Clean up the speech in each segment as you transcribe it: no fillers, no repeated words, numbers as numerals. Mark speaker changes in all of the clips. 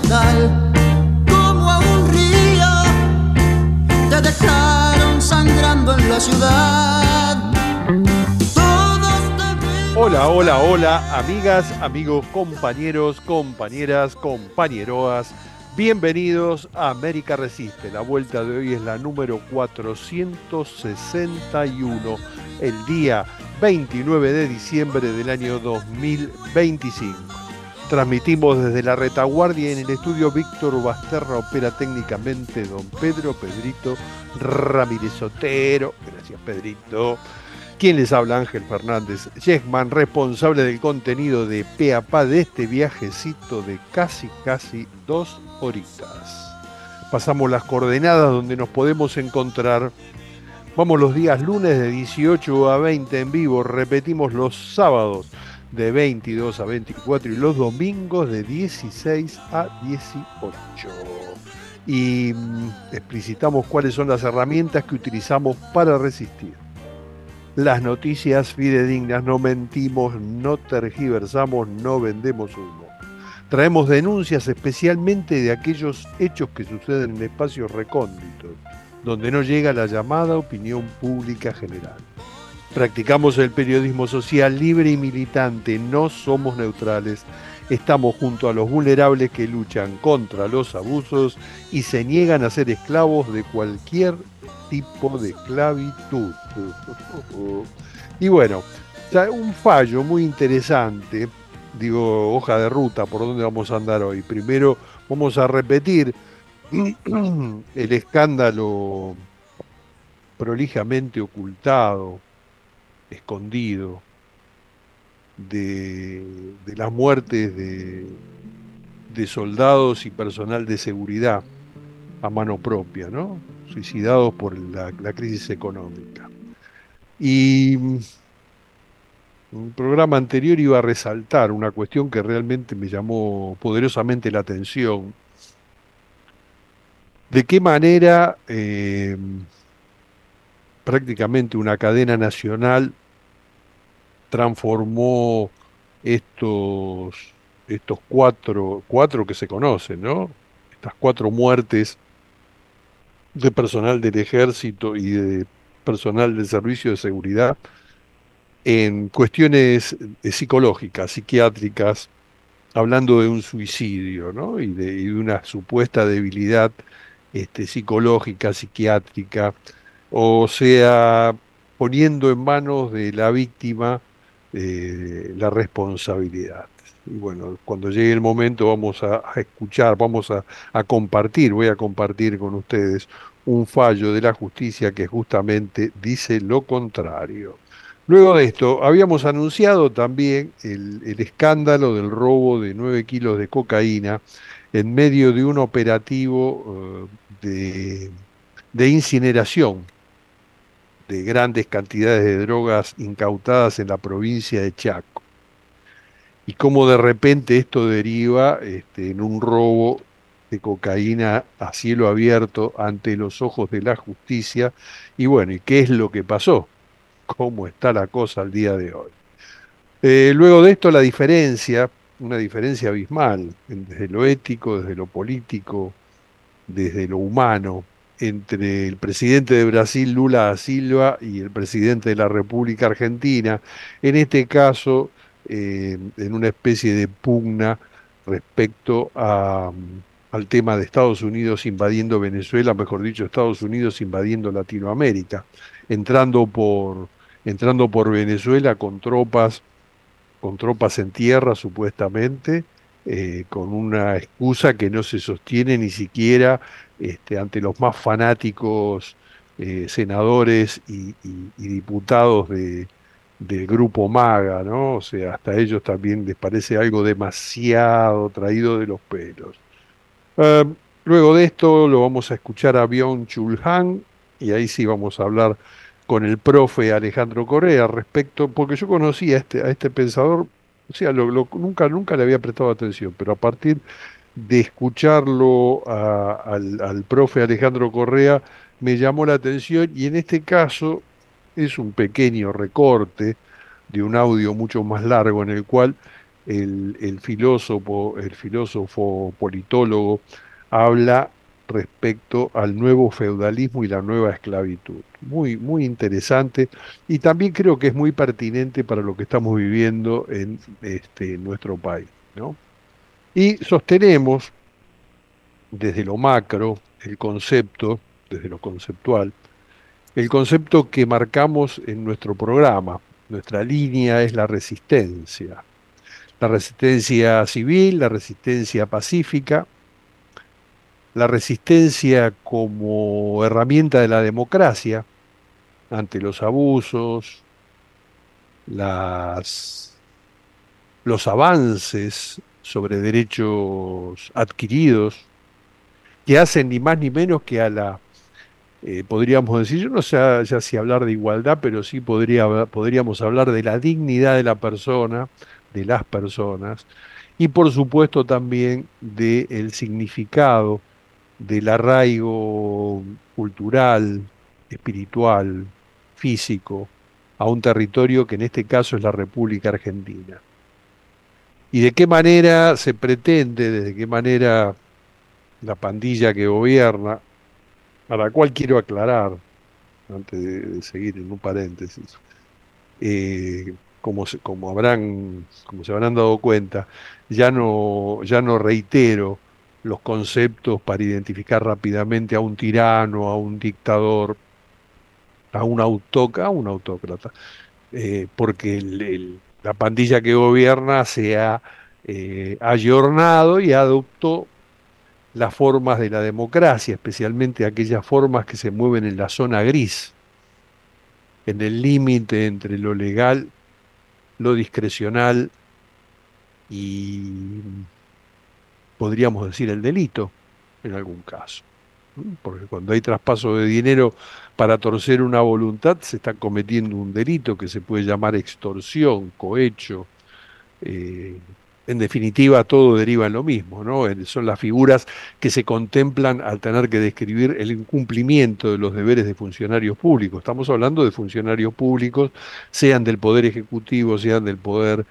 Speaker 1: mortal, como a un río te dejaron sangrando en la ciudad.
Speaker 2: Hola, hola, hola, amigas, amigos, compañeros, compañeras, compañeroas. Bienvenidos a América Resiste. La vuelta de hoy es la número 461, el día 29 de diciembre del año 2025. Transmitimos desde la retaguardia en el estudio Víctor Basterra, opera técnicamente don Pedrito Ramírez Otero. Gracias, Pedrito. ¿Quién les habla? Ángel Fernández Yesman, responsable del contenido de Pe a Pa de este viajecito de casi 2 horitas. Pasamos las coordenadas donde nos podemos encontrar. Vamos los días lunes de 18 a 20 en vivo, repetimos los sábados de 22 a 24 y los domingos de 16 a 18. Y explicitamos cuáles son las herramientas que utilizamos para resistir. Las noticias fidedignas, no mentimos, no tergiversamos, no vendemos humo. Traemos denuncias especialmente de aquellos hechos que suceden en espacios recónditos, donde no llega la llamada opinión pública general. Practicamos el periodismo social libre y militante, no somos neutrales, estamos junto a los vulnerables que luchan contra los abusos y se niegan a ser esclavos de cualquier tipo de esclavitud. Y bueno, un fallo muy interesante, digo, hoja de ruta, por dónde vamos a andar hoy. Primero vamos a repetir el escándalo prolijamente ocultado, escondido, de las muertes de soldados y personal de seguridad a mano propia, ¿no? Suicidados por la crisis económica. Y un programa anterior iba a resaltar una cuestión que realmente me llamó poderosamente la atención. De qué manera prácticamente una cadena nacional transformó estos cuatro que se conocen, ¿no? Estas 4 muertes de personal del ejército y de personal del servicio de seguridad en cuestiones psicológicas, psiquiátricas, hablando de un suicidio, ¿no? Y de una supuesta debilidad psicológica, psiquiátrica, o sea, poniendo en manos de la víctima la responsabilidad. Y bueno, cuando llegue el momento vamos a escuchar, vamos a compartir, voy a compartir con ustedes un fallo de la justicia que justamente dice lo contrario. Luego de esto, habíamos anunciado también el escándalo del robo de 9 kilos de cocaína en medio de un operativo de incineración de grandes cantidades de drogas incautadas en la provincia de Chaco. Y cómo de repente esto deriva en un robo de cocaína a cielo abierto ante los ojos de la justicia. Y bueno, ¿y qué es lo que pasó? ¿Cómo está la cosa al día de hoy? Luego de esto, la diferencia, una diferencia abismal, desde lo ético, desde lo político, desde lo humano, entre el presidente de Brasil, Lula da Silva, y el presidente de la República Argentina, en este caso, en una especie de pugna respecto al tema de Estados Unidos invadiendo Venezuela, mejor dicho, Estados Unidos invadiendo Latinoamérica, entrando por, entrando por Venezuela con tropas en tierra supuestamente, con una excusa que no se sostiene ni siquiera ante los más fanáticos senadores y diputados del grupo MAGA, ¿no? O sea, hasta a ellos también les parece algo demasiado traído de los pelos. Eh, Luego de esto lo vamos a escuchar a Byung-Chul Han, y ahí sí vamos a hablar con el profe Alejandro Correa respecto, porque yo conocía a este pensador, o sea, nunca le había prestado atención, pero a partir de escucharlo al profe Alejandro Correa me llamó la atención, y en este caso es un pequeño recorte de un audio mucho más largo en el cual el filósofo politólogo, habla respecto al nuevo feudalismo y la nueva esclavitud. Muy, muy interesante y también creo que es muy pertinente para lo que estamos viviendo en nuestro país, ¿no? Y sostenemos desde lo macro el concepto, desde lo conceptual, el concepto que marcamos en nuestro programa. Nuestra línea es la resistencia civil, la resistencia pacífica, la resistencia como herramienta de la democracia ante los abusos, las, los avances sobre derechos adquiridos, que hacen ni más ni menos que a podríamos decir, yo no sé ya si hablar de igualdad, pero sí podríamos hablar de la dignidad de la persona, de las personas, y por supuesto también del significado del arraigo cultural, espiritual, físico, a un territorio que en este caso es la República Argentina. Y de qué manera se pretende, desde qué manera la pandilla que gobierna, a la cual quiero aclarar, antes de seguir en un paréntesis, como se habrán dado cuenta, ya no reitero los conceptos para identificar rápidamente a un tirano, a un dictador, a un autócrata, porque la pandilla que gobierna se ha ayornado y adoptó las formas de la democracia, especialmente aquellas formas que se mueven en la zona gris, en el límite entre lo legal, lo discrecional y podríamos decir el delito en algún caso. Porque cuando hay traspaso de dinero para torcer una voluntad, se está cometiendo un delito que se puede llamar extorsión, cohecho. eh, en definitiva, todo deriva en lo mismo, ¿no? Son las figuras que se contemplan al tener que describir el incumplimiento de los deberes de funcionarios públicos. Estamos hablando de funcionarios públicos, sean del Poder Ejecutivo, sean del Poder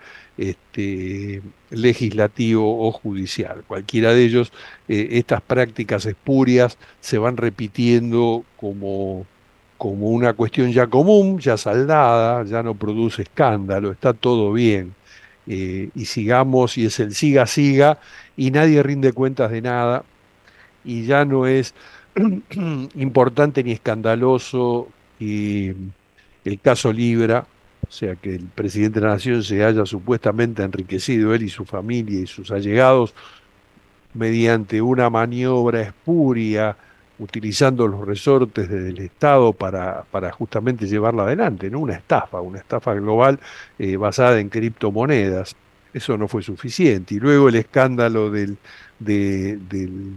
Speaker 2: legislativo o judicial. Cualquiera de ellos, estas prácticas espurias se van repitiendo como una cuestión ya común, ya saldada, ya no produce escándalo, está todo bien. Y sigamos, y es el siga, siga, y nadie rinde cuentas de nada, y ya no es importante ni escandaloso el caso Libra, o sea, que el presidente de la Nación se haya supuestamente enriquecido, él y su familia y sus allegados, mediante una maniobra espuria, utilizando los resortes del Estado para justamente llevarla adelante, ¿no? Una estafa global basada en criptomonedas. Eso no fue suficiente. Y luego el escándalo de- del,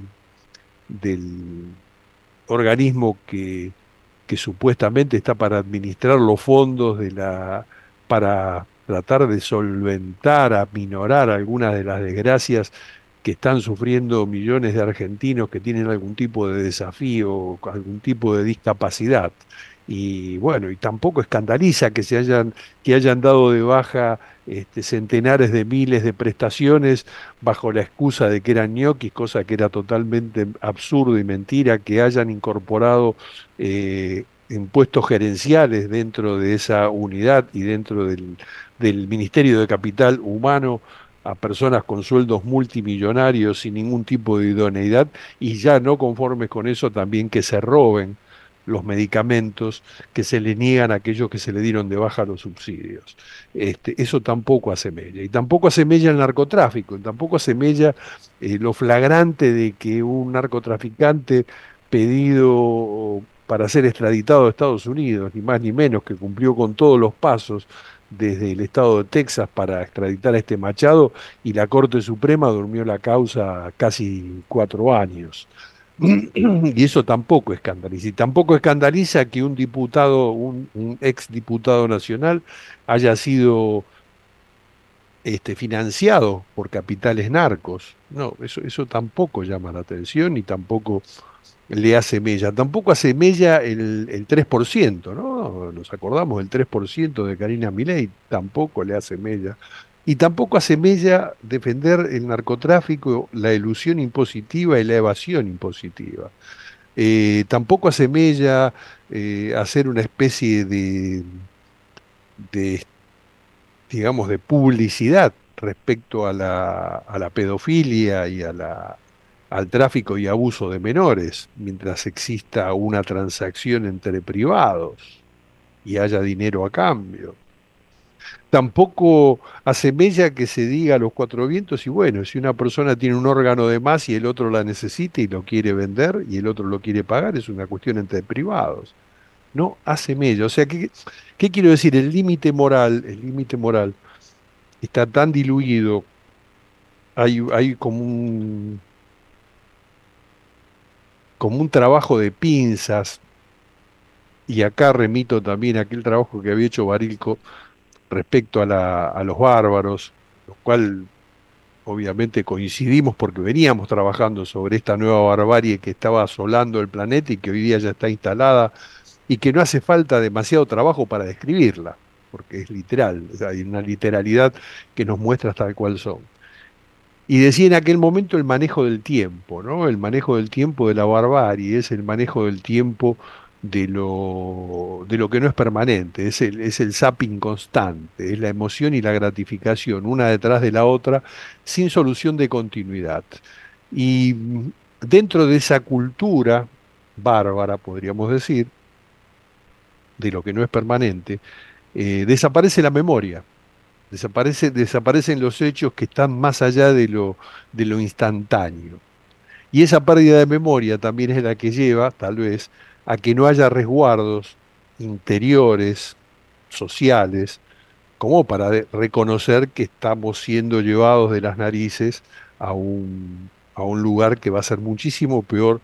Speaker 2: del organismo que supuestamente está para administrar los fondos para tratar de solventar, aminorar algunas de las desgracias que están sufriendo millones de argentinos que tienen algún tipo de desafío, algún tipo de discapacidad. Y bueno, y tampoco escandaliza que hayan dado de baja centenares de miles de prestaciones bajo la excusa de que eran ñoquis, cosa que era totalmente absurdo y mentira, que hayan incorporado en puestos gerenciales dentro de esa unidad y dentro del Ministerio de Capital Humano a personas con sueldos multimillonarios sin ningún tipo de idoneidad y ya no conformes con eso también que se roben los medicamentos que se le niegan a aquellos que se le dieron de baja los subsidios. Eso tampoco hace mella. Y tampoco hace mella el narcotráfico, y tampoco hace mella lo flagrante de que un narcotraficante pedido para ser extraditado a Estados Unidos, ni más ni menos, que cumplió con todos los pasos desde el estado de Texas para extraditar a este Machado, y la Corte Suprema durmió la causa casi 4 años. Y eso tampoco escandaliza. Y tampoco escandaliza que un diputado, un ex diputado nacional, haya sido financiado por capitales narcos. No, eso tampoco llama la atención y tampoco le hace mella. Tampoco hace mella el 3%, ¿no? Nos acordamos del 3% de Karina Milei, tampoco le hace mella Y tampoco asemella defender el narcotráfico, la elusión impositiva y la evasión impositiva. Tampoco asemella hacer una especie de, digamos, de publicidad respecto a la pedofilia y al tráfico y abuso de menores, mientras exista una transacción entre privados y haya dinero a cambio. Tampoco asemella que se diga a los cuatro vientos y bueno, si una persona tiene un órgano de más y el otro la necesita y lo quiere vender y el otro lo quiere pagar, es una cuestión entre privados. No asemella. O sea, ¿qué quiero decir? El límite moral está tan diluido, hay como un trabajo de pinzas, y acá remito también a aquel trabajo que había hecho Barilco respecto a los bárbaros, lo cual obviamente coincidimos porque veníamos trabajando sobre esta nueva barbarie que estaba asolando el planeta y que hoy día ya está instalada y que no hace falta demasiado trabajo para describirla, porque es literal, o sea, hay una literalidad que nos muestra tal cual son. Y decía en aquel momento el manejo del tiempo, ¿no? El manejo del tiempo de la barbarie es el manejo del tiempo de lo que no es permanente, es el zapping constante, es la emoción y la gratificación, una detrás de la otra, sin solución de continuidad. Y dentro de esa cultura bárbara, podríamos decir, de lo que no es permanente, desaparece la memoria. Desaparecen los hechos que están más allá de lo instantáneo. Y esa pérdida de memoria también es la que lleva, tal vez, a que no haya resguardos interiores, sociales, como para reconocer que estamos siendo llevados de las narices a un lugar que va a ser muchísimo peor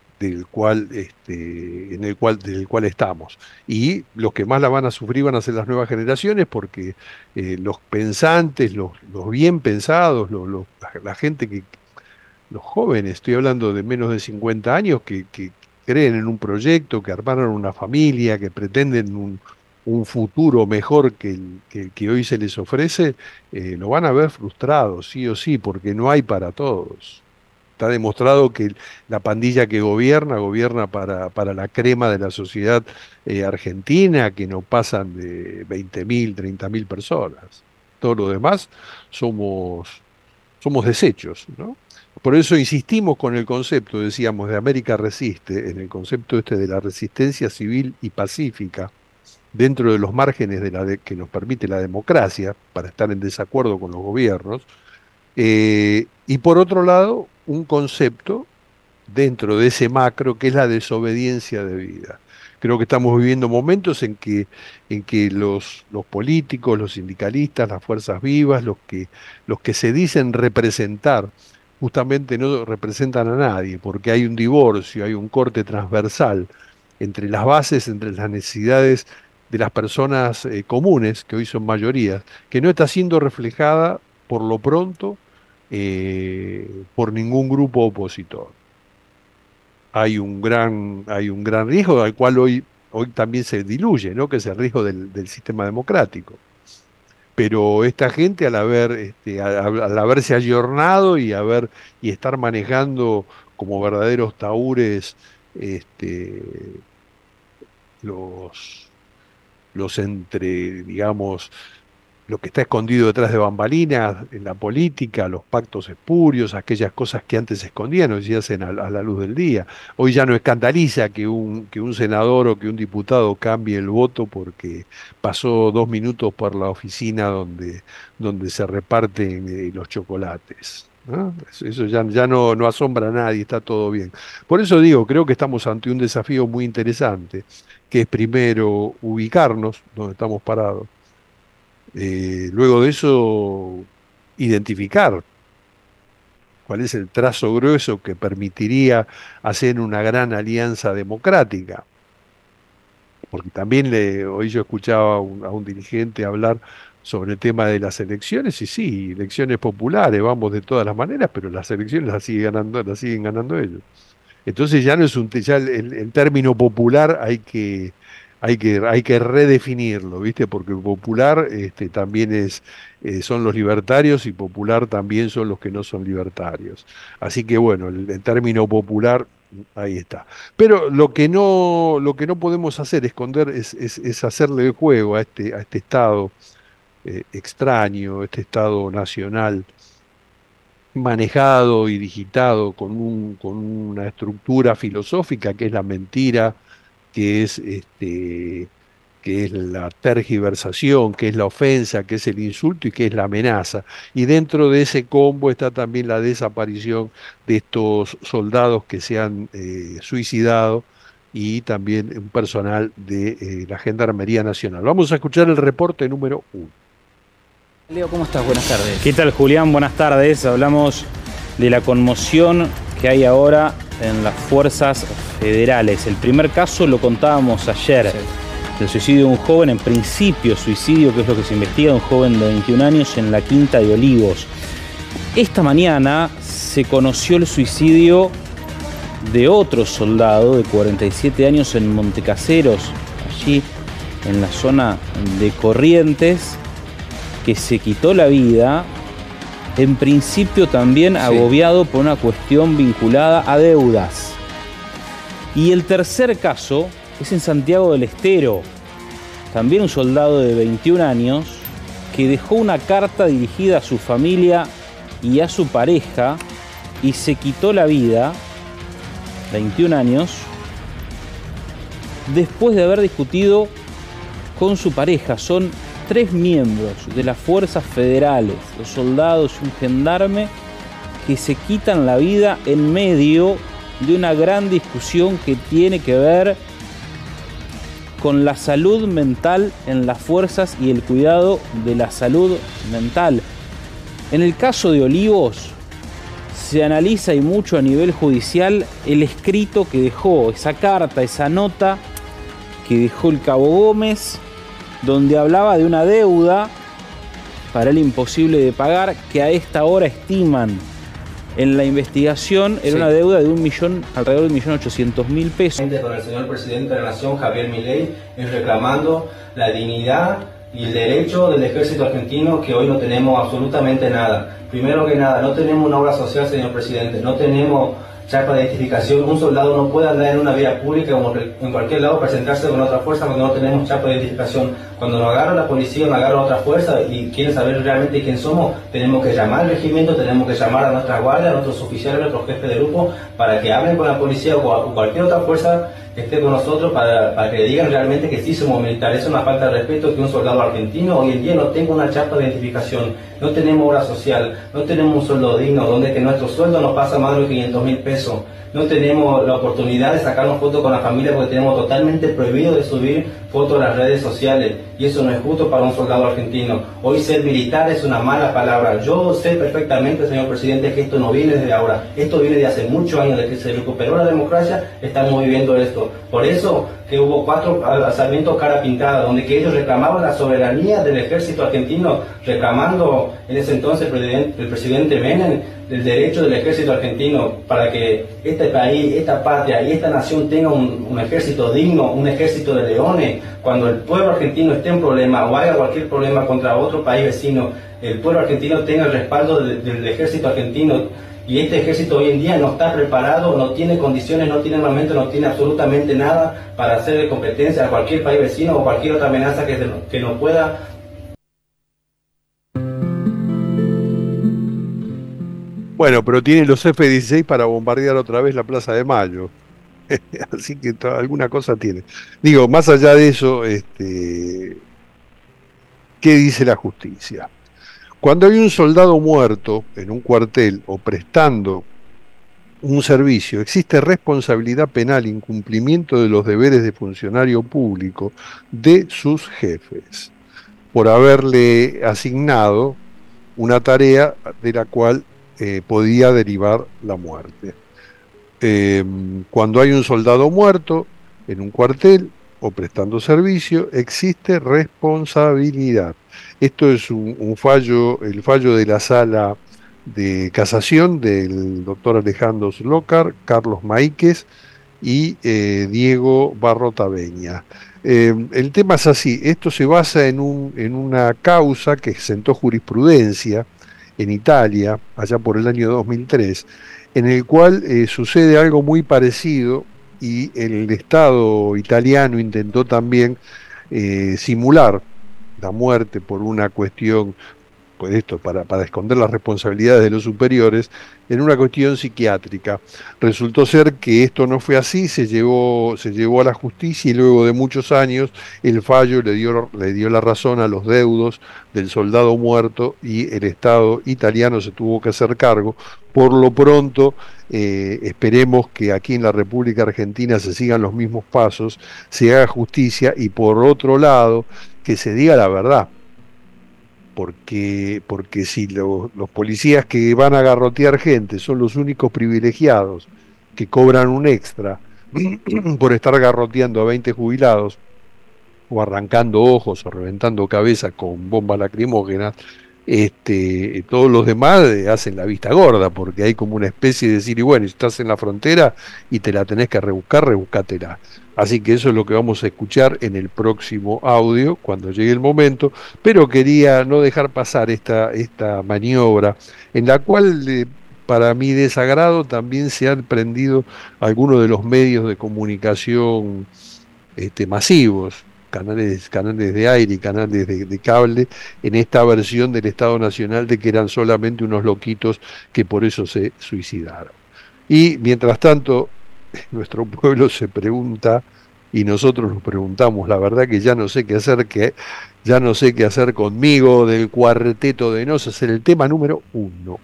Speaker 2: del cual estamos. Y los que más la van a sufrir van a ser las nuevas generaciones, porque los pensantes, los bien pensados, la gente los jóvenes, estoy hablando de menos de 50 años, que creen en un proyecto, que armaron una familia, que pretenden un futuro mejor el que hoy se les ofrece, lo van a ver frustrados, sí o sí, porque no hay para todos. Está demostrado que la pandilla que gobierna, gobierna para la crema de la sociedad argentina, que no pasan de 20.000, 30.000 personas. Todo lo demás somos, somos desechos, ¿no? Por eso insistimos con el concepto, decíamos, de América Resiste, en el concepto este de la resistencia civil y pacífica, dentro de los márgenes que nos permite la democracia, para estar en desacuerdo con los gobiernos, y por otro lado, un concepto dentro de ese macro que es la desobediencia de vida. Creo que estamos viviendo momentos en que los políticos, los sindicalistas, las fuerzas vivas, los que se dicen representar, justamente no representan a nadie, porque hay un divorcio, hay un corte transversal entre las bases, entre las necesidades de las personas comunes, que hoy son mayorías, que no está siendo reflejada por lo pronto por ningún grupo opositor. Hay un gran riesgo al cual hoy también se diluye, ¿no? Que es el riesgo del sistema democrático. Pero esta gente al haberse ayornado y estar manejando como verdaderos taúres este, los, digamos, lo que está escondido detrás de bambalinas, en la política, los pactos espurios, aquellas cosas que antes se escondían, hoy se hacen a la luz del día. Hoy ya no escandaliza que un senador o que un diputado cambie el voto porque pasó 2 minutos por la oficina donde se reparten los chocolates, ¿no? Eso ya no asombra a nadie, está todo bien. Por eso digo, creo que estamos ante un desafío muy interesante, que es primero ubicarnos donde estamos parados, luego de eso, identificar cuál es el trazo grueso que permitiría hacer una gran alianza democrática. Porque también hoy yo escuchaba a un dirigente hablar sobre el tema de las elecciones, y sí, elecciones populares, vamos de todas las maneras, pero las elecciones las siguen ganando ellos. Entonces ya no es ya el término popular hay que redefinirlo, ¿viste? Porque popular también son los libertarios y popular también son los que no son libertarios. Así que bueno, el término popular, ahí está. Pero lo que no podemos hacer, esconder, es hacerle el juego a este Estado extraño, este Estado nacional manejado y digitado con una estructura filosófica que es la mentira, que es que es la tergiversación, que es la ofensa, que es el insulto y que es la amenaza. Y dentro de ese combo está también la desaparición de estos soldados que se han suicidado y también un personal de la Gendarmería Nacional. Vamos a escuchar el reporte número 1.
Speaker 3: Leo, ¿cómo estás? Buenas tardes.
Speaker 4: ¿Qué tal, Julián? Buenas tardes. Hablamos de la conmoción que hay ahora en las fuerzas federales. El primer caso lo contábamos ayer, el suicidio de un joven, en principio suicidio, que es lo que se investiga, un joven de 21 años en la Quinta de Olivos. Esta mañana se conoció el suicidio de otro soldado de 47 años en Montecaseros, allí en la zona de Corrientes, que se quitó la vida, en principio también agobiado por una cuestión vinculada a deudas. Y el tercer caso es en Santiago del Estero, también un soldado de 21 años que dejó una carta dirigida a su familia y a su pareja y se quitó la vida, 21 años, después de haber discutido con su pareja. Son 3 miembros de las fuerzas federales, los soldados y un gendarme, que se quitan la vida en medio de una gran discusión que tiene que ver con la salud mental en las fuerzas y el cuidado de la salud mental. En el caso de Olivos, se analiza y mucho a nivel judicial el escrito que dejó, esa carta, esa nota que dejó el cabo Gómez, donde hablaba de una deuda para él imposible de pagar, que a esta hora estiman en la investigación era una deuda de alrededor de 1.800.000 pesos.
Speaker 5: Con el señor presidente de la Nación, Javier Milei, es reclamando la dignidad y el derecho del ejército argentino, que hoy no tenemos absolutamente nada. Primero que nada, no tenemos una obra social, señor presidente, no tenemos chapa de identificación. Un soldado no puede andar en una vía pública o en cualquier lado presentarse con otra fuerza cuando no tenemos chapa de identificación. Cuando nos agarra la policía, nos agarra otra fuerza y quieren saber realmente quién somos, tenemos que llamar al regimiento, tenemos que llamar a nuestra guardia, a nuestros oficiales, a nuestros jefes de grupo, para que hablen con la policía o cualquier otra fuerza que esté con nosotros, para que le digan realmente que sí somos militares. Es una falta de respeto que un soldado argentino hoy en día no tenga una chapa de identificación. No tenemos obra social, no tenemos un sueldo digno, donde que nuestro sueldo no pasa más de los 500.000 pesos. No tenemos la oportunidad de sacarnos fotos con la familia porque tenemos totalmente prohibido de subir fotos a las redes sociales, y eso no es justo para un soldado argentino. Hoy ser militar es una mala palabra. Yo sé perfectamente, señor presidente, que esto no viene desde ahora, esto viene de hace muchos años, de que se recuperó la democracia, estamos viviendo esto. Por eso que hubo 4 alzamientos cara pintada, donde que ellos reclamaban la soberanía del ejército argentino, reclamando en ese entonces el presidente Menem el derecho del ejército argentino para que este país, esta patria y esta nación tenga un ejército digno, un ejército de leones. Cuando el pueblo argentino esté en problema o haya cualquier problema contra otro país vecino, el pueblo argentino tenga el respaldo del ejército argentino. Y este ejército hoy en día no está preparado, no tiene condiciones, no tiene armamento, no tiene absolutamente nada para hacerle competencia a cualquier país vecino o cualquier otra amenaza que nos pueda.
Speaker 2: Bueno, pero tiene los F-16 para bombardear otra vez la Plaza de Mayo. Así que alguna cosa tiene. Digo, más allá de eso, ¿qué dice la justicia? Cuando hay un soldado muerto en un cuartel o prestando un servicio, existe responsabilidad penal, incumplimiento de los deberes de funcionario público de sus jefes, por haberle asignado una tarea de la cual podía derivar la muerte. Cuando hay un soldado muerto en un cuartel o prestando servicio, existe responsabilidad. Esto es un fallo, el fallo de la Sala de Casación del doctor Alejandro Zlócar, Carlos Maíquez y Diego Barrotaveña. El tema es así, esto se basa en una causa que sentó jurisprudencia en Italia, allá por el año 2003, en el cual sucede algo muy parecido y el Estado italiano intentó también simular la muerte por una cuestión, pues esto, para esconder las responsabilidades de los superiores, en una cuestión psiquiátrica. Resultó ser que esto no fue así, se llevó a la justicia y luego de muchos años el fallo le dio la razón a los deudos del soldado muerto y el Estado italiano se tuvo que hacer cargo. Por lo pronto, esperemos que aquí en la República Argentina se sigan los mismos pasos, se haga justicia y por otro lado, que se diga la verdad. Porque si los policías que van a garrotear gente son los únicos privilegiados que cobran un extra por estar garroteando a 20 jubilados o arrancando ojos o reventando cabezas con bombas lacrimógenas, todos los demás hacen la vista gorda, porque hay como una especie de decir, y bueno, si estás en la frontera y te la tenés que rebuscar, rebuscátela. Así que eso es lo que vamos a escuchar en el próximo audio, cuando llegue el momento, pero quería no dejar pasar esta maniobra, en la cual, para mi desagrado, también se han prendido algunos de los medios de comunicación masivos, canales de aire y canales de cable, en esta versión del Estado Nacional de que eran solamente unos loquitos que por eso se suicidaron. Y mientras tanto, nuestro pueblo se pregunta, y nosotros nos preguntamos, la verdad que ya no sé qué hacer conmigo, del Cuarteto de Nos, es el tema número 1.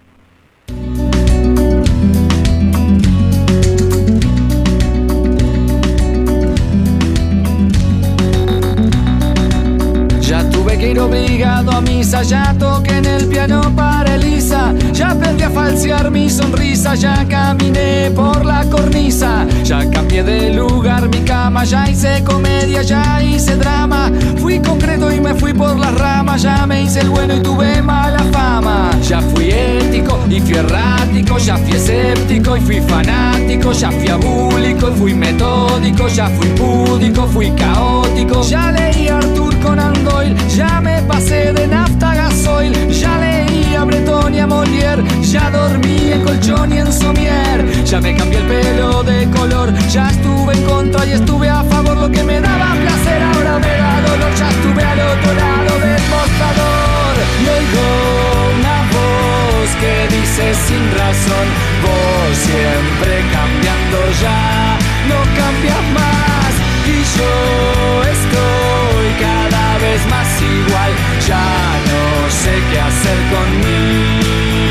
Speaker 6: Que ir obligado a misa, ya toqué en el piano para Elisa, ya aprendí a falsear mi sonrisa, ya caminé por la cornisa, ya cambié de lugar mi cama, ya hice comedia, ya hice drama, fui concreto y me fui por las ramas, ya me hice el bueno y tuve mala fama, ya fui ético y fui errático, ya fui escéptico y fui fanático, ya fui abúlico y fui metódico, ya fui púdico, fui caótico, ya leí a Arthur Conan Doyle, ya me pasé de nafta a gasoil, ya leí a Breton y a Molière, ya dormí en colchón y en somier, ya me cambié el pelo de color, ya estuve en contra y estuve a favor, lo que me daba placer ahora me da dolor, ya estuve al otro lado del mostrador y oigo una voz que dice sin razón, vos siempre cambiando ya, no cambias más y yo estoy cada vez más igual, ya no sé qué hacer conmigo.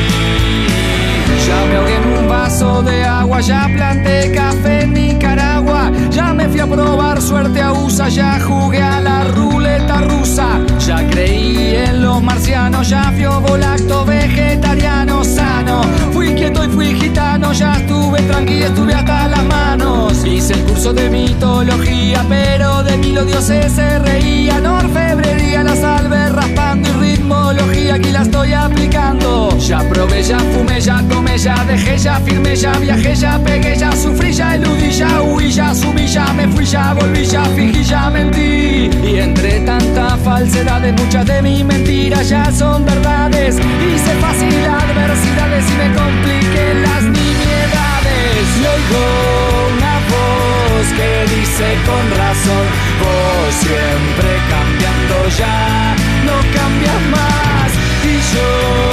Speaker 6: Ya me ahogué en un vaso de agua, ya planté café en Nicaragua, ya me fui a probar suerte a USA, ya jugué a la ruleta rusa, ya creí en los marcianos, ya fui ovolacto vegetariano sano, fui quieto y fui gitano, ya estuve tranquilo, estuve hasta las manos, hice el curso de mitología, pero de mí los dioses se reían, orfebrería, la salve raspando y ritmología, aquí la estoy aplicando, ya probé, ya fumé, ya tomé, ya dejé, ya firmé, ya viajé, ya pegué, ya sufrí, ya eludí, ya huí, ya asumí, ya me fui, ya volví, ya fingí, ya mentí. Y entre tanta falsedad, muchas de mis mentiras ya son verdades. Hice fácil adversidades y me compliqué las nimiedades. Y oigo una voz que dice con razón, vos siempre cambiando ya, no cambias más. Y yo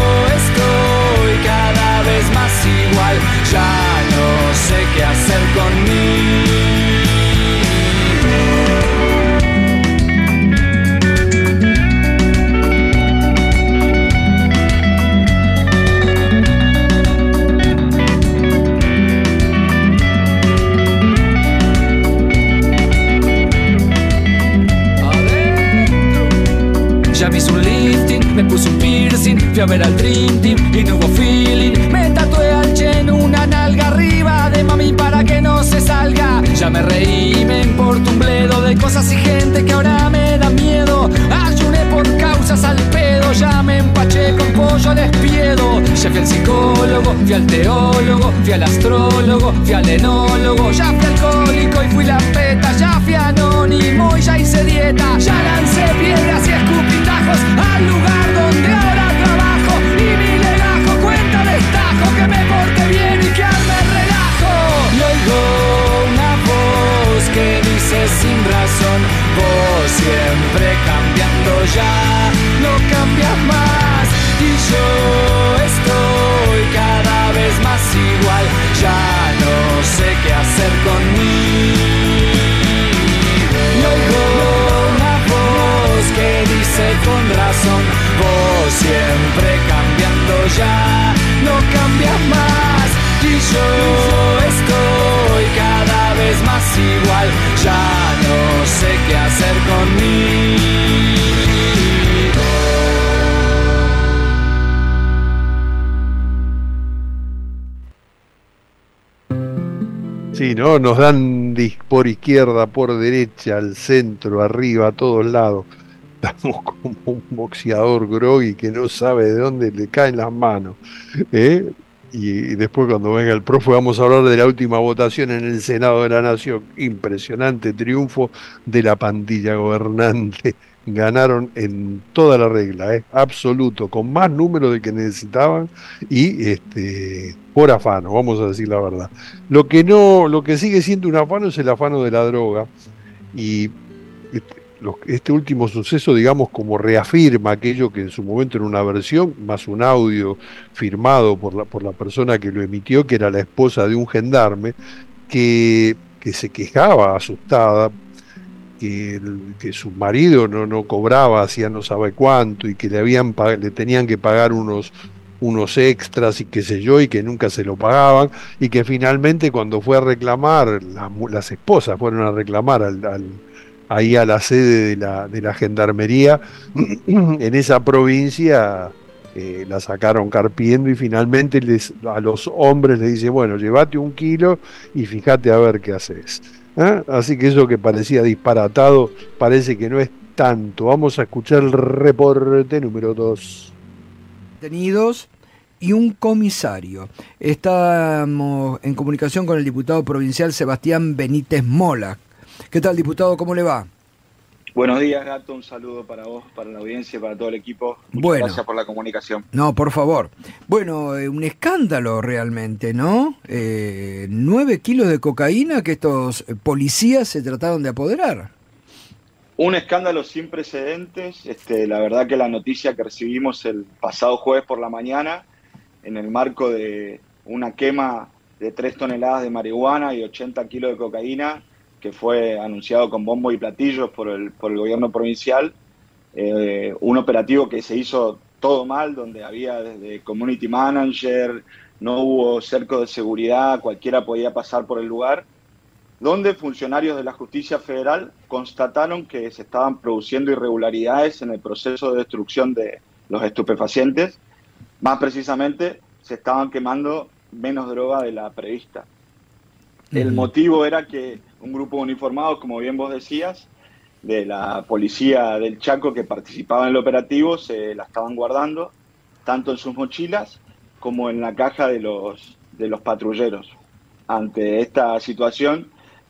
Speaker 6: estoy cada vez más igual, ya no sé qué hacer conmigo. Ya me hice un lifting, me puse un piercing, fui a ver al Dream Team y no hubo feeling. Me tatué al Chen una nalga arriba de mami para que no se salga. Ya me reí, me importa un bledo de cosas y gente que ahora me da miedo. Ayuné por causas al pedo, ya me empaché con pollo al espiedo. Ya fui al psicólogo, fui al teólogo, fui al astrólogo, fui al enólogo, ya fui alcohólico y fui la peta, ya fui anónimo y ya hice dieta, ya lancé piedras y escupitajos al lugar donde ahora trabajo, y mi legajo cuenta destajo que me porte bien y que arme relajo. Y oigo una voz que dice sin razón, vos siempre cambiando ya, no cambias más, y yo estoy cada vez más igual, ya no sé qué hacer conmigo. Y oigo una voz que dice con razón, vos siempre cambiando ya, no cambias más, y yo estoy cada vez más igual, ya no sé qué hacer conmigo.
Speaker 2: Sí, ¿no? Nos dan por izquierda, por derecha, al centro, arriba, a todos lados. Estamos como un boxeador groggy que no sabe de dónde le caen las manos. ¿Eh? Y después cuando venga el profe vamos a hablar de la última votación en el Senado de la Nación. Impresionante triunfo de la pandilla gobernante. Ganaron en toda la regla, absoluto, con más número del que necesitaban y por afano, vamos a decir la verdad. Lo que sigue siendo un afano es el afano de la droga, y este último suceso, digamos, como reafirma aquello que en su momento era una versión, más un audio firmado por la persona que lo emitió, que era la esposa de un gendarme, que se quejaba asustada que su marido no cobraba hacía no sabe cuánto, y que le tenían que pagar unos extras y qué sé yo, y que nunca se lo pagaban, y que finalmente cuando fue a reclamar, las esposas fueron a reclamar ahí a la sede de la gendarmería en esa provincia, la sacaron carpiendo, y finalmente a los hombres les dice, bueno, llévate 1 kilo y fíjate a ver qué haces. Así que eso que parecía disparatado parece que no es tanto. Vamos a escuchar el reporte número 2.
Speaker 7: Detenidos y un comisario. Estamos en comunicación con el diputado provincial Sebastián Benítez Mola. ¿Qué tal, diputado? ¿Cómo le va?
Speaker 8: Buenos días, Gato. Un saludo para vos, para la audiencia, para todo el equipo. Muchas gracias por la comunicación.
Speaker 7: No, por favor. Bueno, un escándalo realmente, ¿no? 9 kilos de cocaína que estos policías se trataron de apoderar.
Speaker 8: Un escándalo sin precedentes. La verdad que la noticia que recibimos el pasado jueves por la mañana, en el marco de una quema de 3 toneladas de marihuana y 80 kilos de cocaína, que fue anunciado con bombo y platillos por el gobierno provincial, un operativo que se hizo todo mal, donde había desde community manager, no hubo cerco de seguridad, cualquiera podía pasar por el lugar, donde funcionarios de la Justicia Federal constataron que se estaban produciendo irregularidades en el proceso de destrucción de los estupefacientes. Más precisamente, se estaban quemando menos droga de la prevista. El motivo era que un grupo de uniformados, como bien vos decías, de la policía del Chaco que participaba en el operativo, se la estaban guardando, tanto en sus mochilas como en la caja de los patrulleros. Ante esta situación,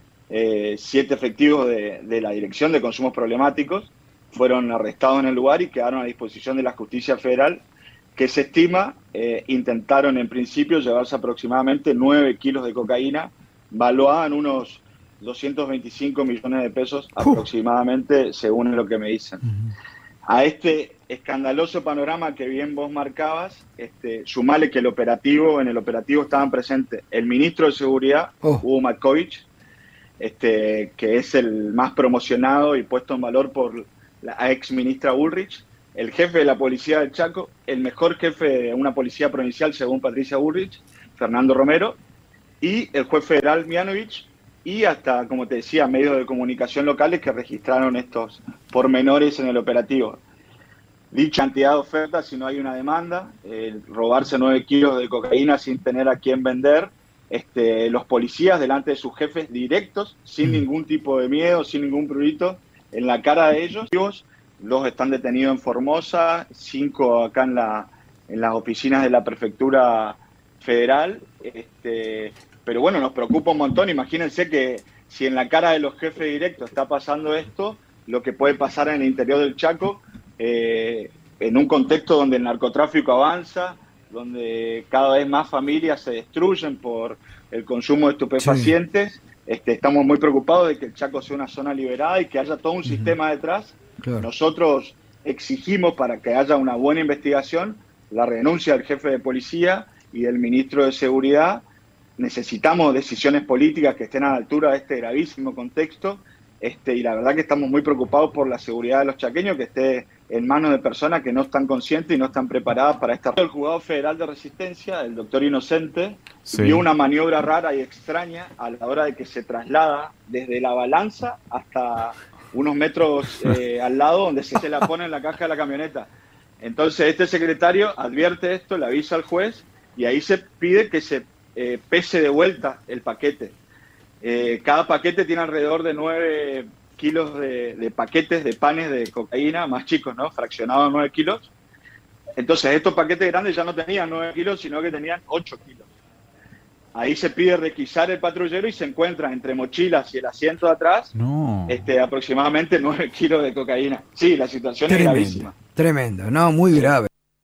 Speaker 8: 7 efectivos de la Dirección de Consumos Problemáticos fueron arrestados en el lugar y quedaron a disposición de la Justicia Federal, que se estima intentaron en principio llevarse aproximadamente 9 kilos de cocaína, valuada en unos 225 millones de pesos aproximadamente, según lo que me dicen. A este escandaloso panorama que bien vos marcabas, sumale que en el operativo estaban presentes el ministro de Seguridad, Hugo Markovich, que es el más promocionado y puesto en valor por la ex ministra Bullrich, el jefe de la policía del Chaco, el mejor jefe de una policía provincial según Patricia Bullrich, Fernando Romero, y el juez federal Mianovich, y hasta, como te decía, medios de comunicación locales que registraron estos pormenores en el operativo. Dicha cantidad de ofertas, si no hay una demanda, robarse 9 kilos de cocaína sin tener a quién vender, los policías delante de sus jefes directos, sin ningún tipo de miedo, sin ningún prurito, en la cara de ellos. 2 están detenidos en Formosa, 5 acá en las oficinas de la Prefectura Federal. Pero bueno, nos preocupa un montón. Imagínense que si en la cara de los jefes directos está pasando esto, lo que puede pasar en el interior del Chaco, en un contexto donde el narcotráfico avanza, donde cada vez más familias se destruyen por el consumo de estupefacientes. Sí. Estamos muy preocupados de que el Chaco sea una zona liberada y que haya todo un sistema detrás. Claro. Nosotros exigimos, para que haya una buena investigación, la renuncia del jefe de policía y del ministro de Seguridad. Necesitamos decisiones políticas que estén a la altura de este gravísimo contexto, y la verdad que estamos muy preocupados por la seguridad de los chaqueños, que esté en manos de personas que no están conscientes y no están preparadas para esta. El juzgado federal de Resistencia, el doctor Inocente, vio una maniobra rara y extraña a la hora de que se traslada desde la balanza hasta unos metros al lado, donde se la pone en la caja de la camioneta. Entonces este secretario advierte esto, le avisa al juez, y ahí se pide que se pese de vuelta el paquete. Cada paquete tiene alrededor de 9 kilos de paquetes de panes de cocaína, más chicos, ¿no? Fraccionados a 9 kilos. Entonces estos paquetes grandes ya no tenían 9 kilos, sino que tenían 8 kilos. Ahí se pide requisar el patrullero y se encuentra entre mochilas y el asiento de atrás aproximadamente 9 kilos de cocaína. Sí, la situación es gravísima.
Speaker 7: Tremendo, no, muy grave.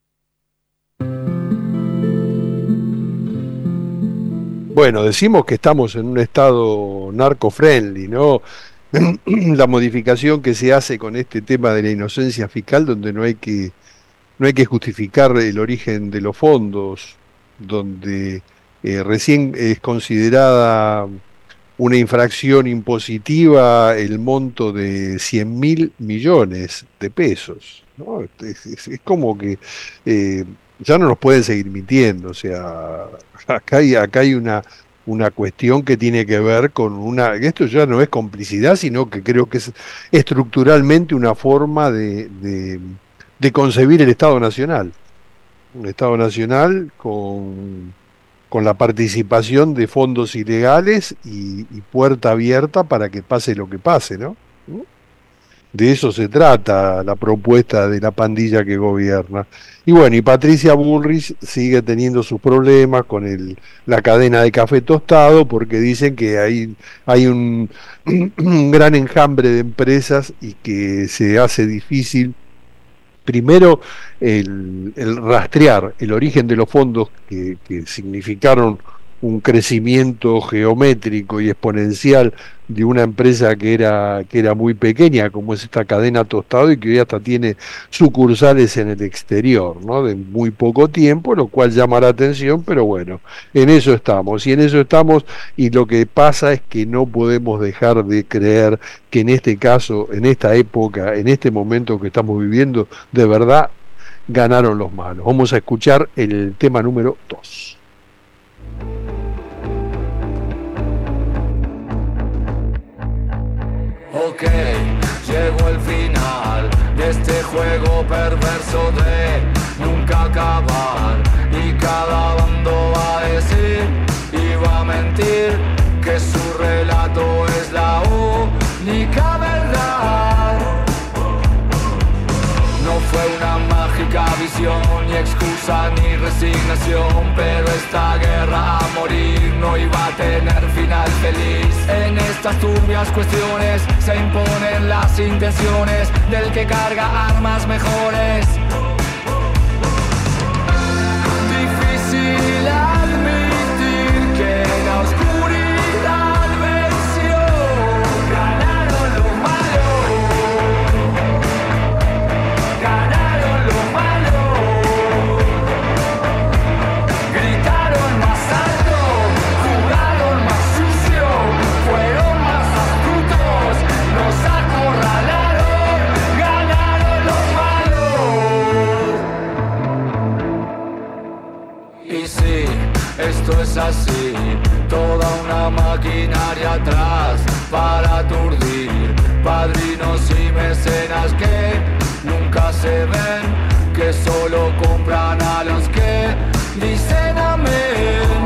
Speaker 2: Bueno, decimos que estamos en un estado narco-friendly, ¿no? La modificación que se hace con este tema de la inocencia fiscal, donde no hay que justificar el origen de los fondos, donde recién es considerada una infracción impositiva el monto de 100.000 millones de pesos, ¿no? Es como que ya no nos pueden seguir mintiendo. O sea, acá hay una cuestión que tiene que ver con esto ya no es complicidad, sino que creo que es estructuralmente una forma de concebir el Estado Nacional. Un Estado Nacional con la participación de fondos ilegales y puerta abierta para que pase lo que pase, ¿no? De eso se trata la propuesta de la pandilla que gobierna. Y bueno, y Patricia Bullrich sigue teniendo sus problemas con la cadena de café tostado, porque dicen que hay un gran enjambre de empresas y que se hace difícil, primero, el rastrear el origen de los fondos que significaron un crecimiento geométrico y exponencial de una empresa que era muy pequeña, como es esta cadena Tostado, y que hoy hasta tiene sucursales en el exterior, ¿no? De muy poco tiempo, lo cual llama la atención, pero bueno, en eso estamos, y lo que pasa es que no podemos dejar de creer que en este caso, en esta época, en este momento que estamos viviendo, de verdad ganaron los malos. Vamos a escuchar el tema número 2.
Speaker 6: Ok, llegó el final de este juego perverso de nunca acabar, y cada bando va a decir y va a mentir que su relato es la única verdad. No fue una mágica visión, ni excusa ni resignación, pero esta guerra a morir no iba a tener final feliz. En estas turbias cuestiones se imponen las intenciones del que carga armas mejores. Difícil admitir que la oscuridad venció. Ganaron lo malo. Ganaron lo malo. Gritaron más alto, jugaron más sucio, fueron más astutos, nos acorralaron, ganaron los malos. Y sí, esto es así, toda una maquinaria atrás para aturdir, padrinos y mecenas que nunca se ven, que solo compran a los que dicen amén.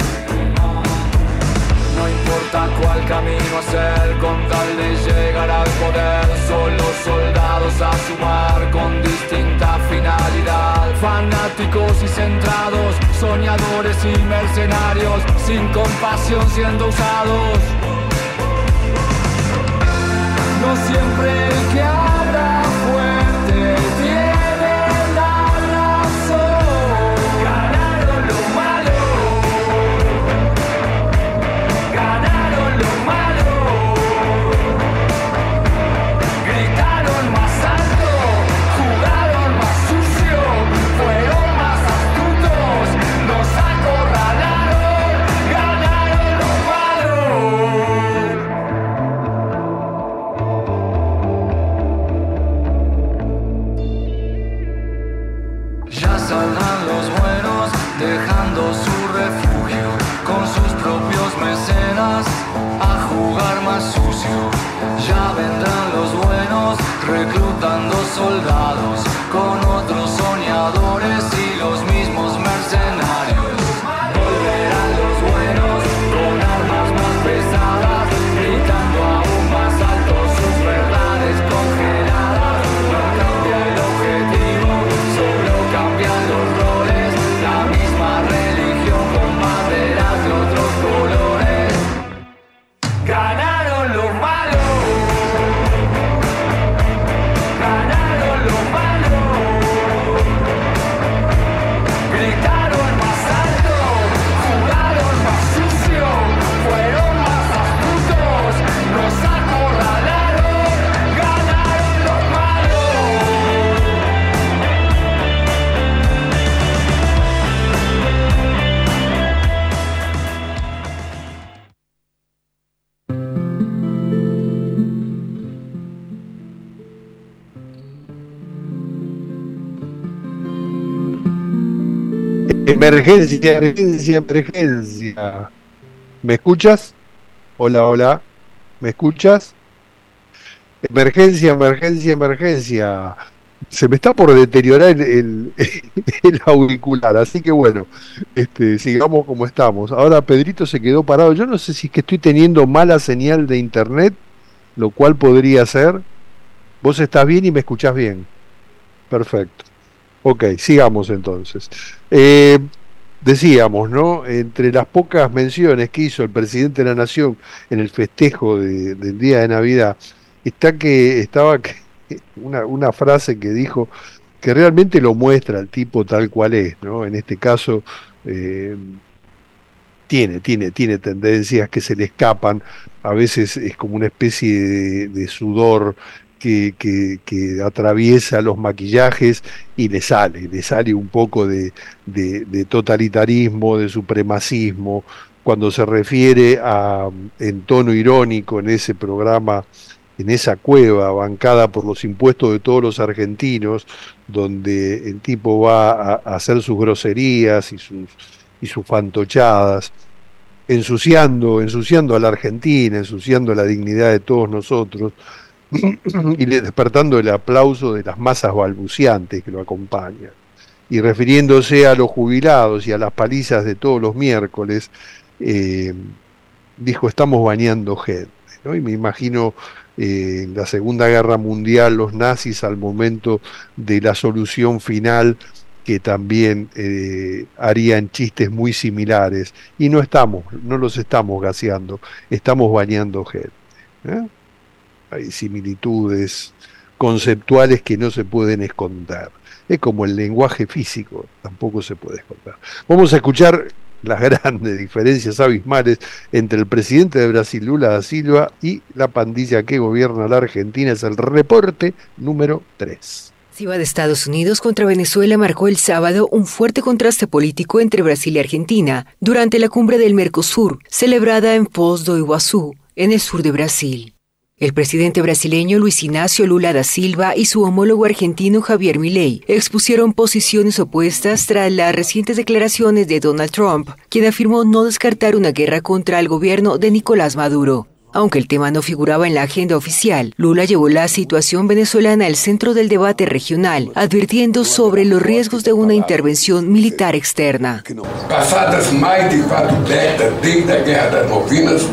Speaker 6: No importa cuál camino hacer con tal de llegar al poder, son los soldados a sumar con distinta finalidad. fanáticos y centrados, soñadores y mercenarios, sin compasión siendo usados. No siempre el que habla fuerte tiene la razón. Ganaron lo malo, ganaron lo malo. Gritaron más alto, jugaron más sucio, fueron más astutos, nos acorralaron, ganaron lo malo. Ya saldrán los buenos, dejando su refugio, con sus propios mecenas, a jugar más sucio. Ya vendrán los buenos, reclutando soldados, con otros soñadores y los mismos mercenarios. Volverán los buenos, con armas más pesadas, gritando aún más alto sus verdades congeladas. No cambia el objetivo, solo cambian los roles, la misma religión con banderas de otros colores. Ganaron lo malo, ganaron lo malo. Gritaron más alto, jugaron más sucio, fueron más astutos, nos acorralaron, ganaron lo malo.
Speaker 2: Emergencia, emergencia, emergencia. ¿Me escuchas? Hola, hola. ¿Me escuchas? Emergencia, emergencia, emergencia. Se me está por deteriorar el auricular, así que bueno, sigamos como estamos. Ahora Pedrito se quedó parado. Yo no sé si es que estoy teniendo mala señal de internet, lo cual podría ser. ¿Vos estás bien y me escuchás bien? Perfecto. Ok, sigamos entonces. Decíamos, ¿no? Entre las pocas menciones que hizo el presidente de la Nación en el festejo del día de Navidad, estaba una frase que dijo que realmente lo muestra al tipo tal cual es, ¿no? En este caso tiene tendencias que se le escapan, a veces es como una especie de sudor que atraviesa los maquillajes y le sale un poco de totalitarismo, de supremacismo, cuando se refiere en tono irónico en ese programa, en esa cueva bancada por los impuestos de todos los argentinos, donde el tipo va a hacer sus groserías y sus fantochadas, ensuciando a la Argentina, ensuciando la dignidad de todos nosotros, y despertando el aplauso de las masas balbuciantes que lo acompañan. Y refiriéndose a los jubilados y a las palizas de todos los miércoles, dijo, estamos bañando gente, ¿no? Y me imagino en la Segunda Guerra Mundial los nazis al momento de la solución final, que también harían chistes muy similares, y no los estamos gaseando, estamos bañando gente, ¿eh? Hay similitudes conceptuales que no se pueden esconder. Es como el lenguaje físico, tampoco se puede esconder. Vamos a escuchar las grandes diferencias abismales entre el presidente de Brasil, Lula da Silva, y la pandilla que gobierna la Argentina. Es el reporte número 3.
Speaker 9: Ofensiva de Estados Unidos contra Venezuela marcó el sábado un fuerte contraste político entre Brasil y Argentina durante la cumbre del Mercosur, celebrada en Foz do Iguazú, en el sur de Brasil. El presidente brasileño Luis Ignacio Lula da Silva y su homólogo argentino Javier Milei expusieron posiciones opuestas tras las recientes declaraciones de Donald Trump, quien afirmó no descartar una guerra contra el gobierno de Nicolás Maduro. Aunque el tema no figuraba en la agenda oficial, Lula llevó la situación venezolana al centro del debate regional, advirtiendo sobre los riesgos de una intervención militar externa.
Speaker 10: Pasadas mais de 4 décadas desde a Guerra das Malvinas,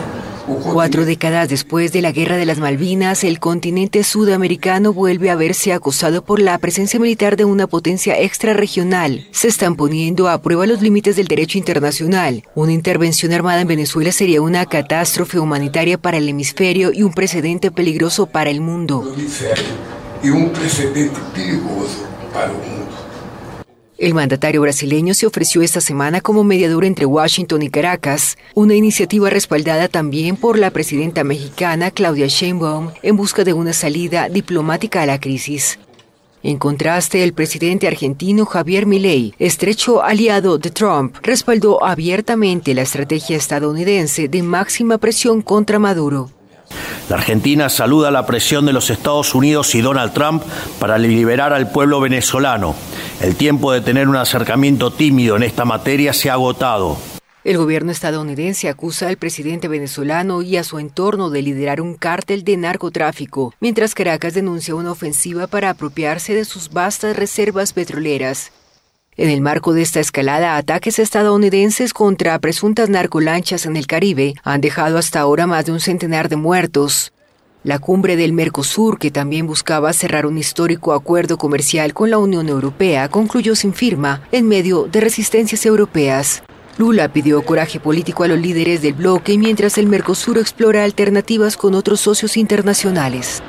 Speaker 9: 4 décadas después de la Guerra de las Malvinas, el continente sudamericano vuelve a verse acosado por la presencia militar de una potencia extrarregional. Se están poniendo a prueba los límites del derecho internacional. Una intervención armada en Venezuela sería una catástrofe humanitaria para el hemisferio y un precedente peligroso para el mundo.
Speaker 10: Y un precedente peligroso para el mundo.
Speaker 9: El mandatario brasileño se ofreció esta semana como mediador entre Washington y Caracas, una iniciativa respaldada también por la presidenta mexicana Claudia Sheinbaum en busca de una salida diplomática a la crisis. En contraste, el presidente argentino Javier Milei, estrecho aliado de Trump, respaldó abiertamente la estrategia estadounidense de máxima presión contra Maduro.
Speaker 11: La Argentina saluda la presión de los Estados Unidos y Donald Trump para liberar al pueblo venezolano. El tiempo de tener un acercamiento tímido en esta materia se ha agotado.
Speaker 9: El gobierno estadounidense acusa al presidente venezolano y a su entorno de liderar un cártel de narcotráfico, mientras Caracas denuncia una ofensiva para apropiarse de sus vastas reservas petroleras. En el marco de esta escalada, ataques estadounidenses contra presuntas narcolanchas en el Caribe han dejado hasta ahora más de un centenar de muertos. La cumbre del Mercosur, que también buscaba cerrar un histórico acuerdo comercial con la Unión Europea, concluyó sin firma en medio de resistencias europeas. Lula pidió coraje político a los líderes del bloque mientras el Mercosur explora alternativas con otros socios internacionales.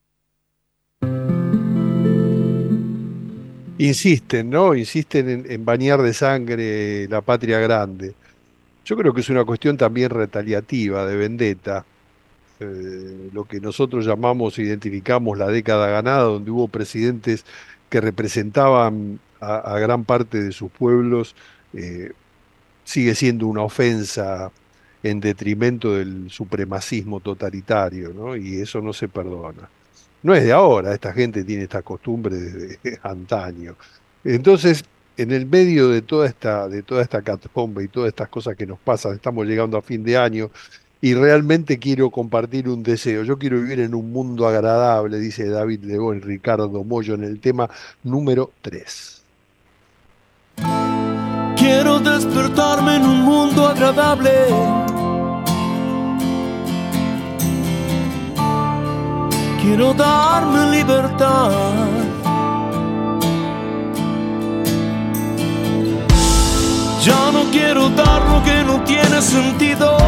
Speaker 2: Insisten, ¿no? Insisten en bañar de sangre la patria grande. Yo creo que es una cuestión también retaliativa, de vendetta. Lo que nosotros llamamos, identificamos la década ganada, donde hubo presidentes que representaban a gran parte de sus pueblos, sigue siendo una ofensa en detrimento del supremacismo totalitario, ¿no? Y eso no se perdona. No es de ahora, esta gente tiene esta costumbre desde antaño. Entonces, en el medio de toda esta catombe y todas estas cosas que nos pasan, estamos llegando a fin de año y realmente quiero compartir un deseo. Yo quiero vivir en un mundo agradable, dice David Lebón y Ricardo Mollo en el tema número 3.
Speaker 12: Quiero despertarme en un mundo agradable. Quiero darme libertad. Ya no quiero dar lo que no tiene sentido.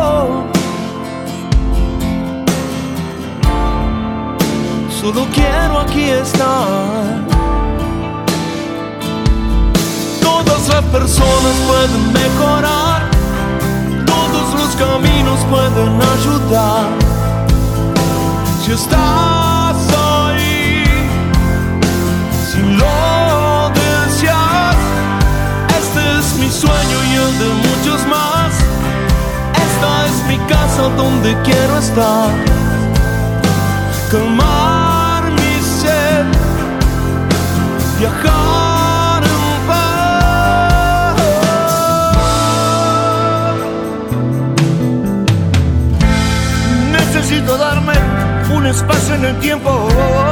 Speaker 12: Solo quiero aquí estar. Todas las personas pueden mejorar. Todos los caminos pueden ayudar. Si estás ahí, si lo deseas, este es mi sueño y el de muchos más. Esta es mi casa donde quiero estar. Calmar mi sed, viajar en paz. Necesito darme un espacio en el tiempo.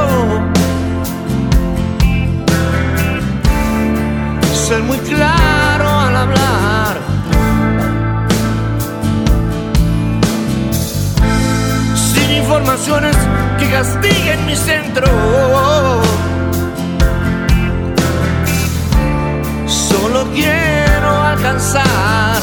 Speaker 12: Ser muy claro al hablar. Sin informaciones que castiguen mi centro. Solo quiero alcanzar.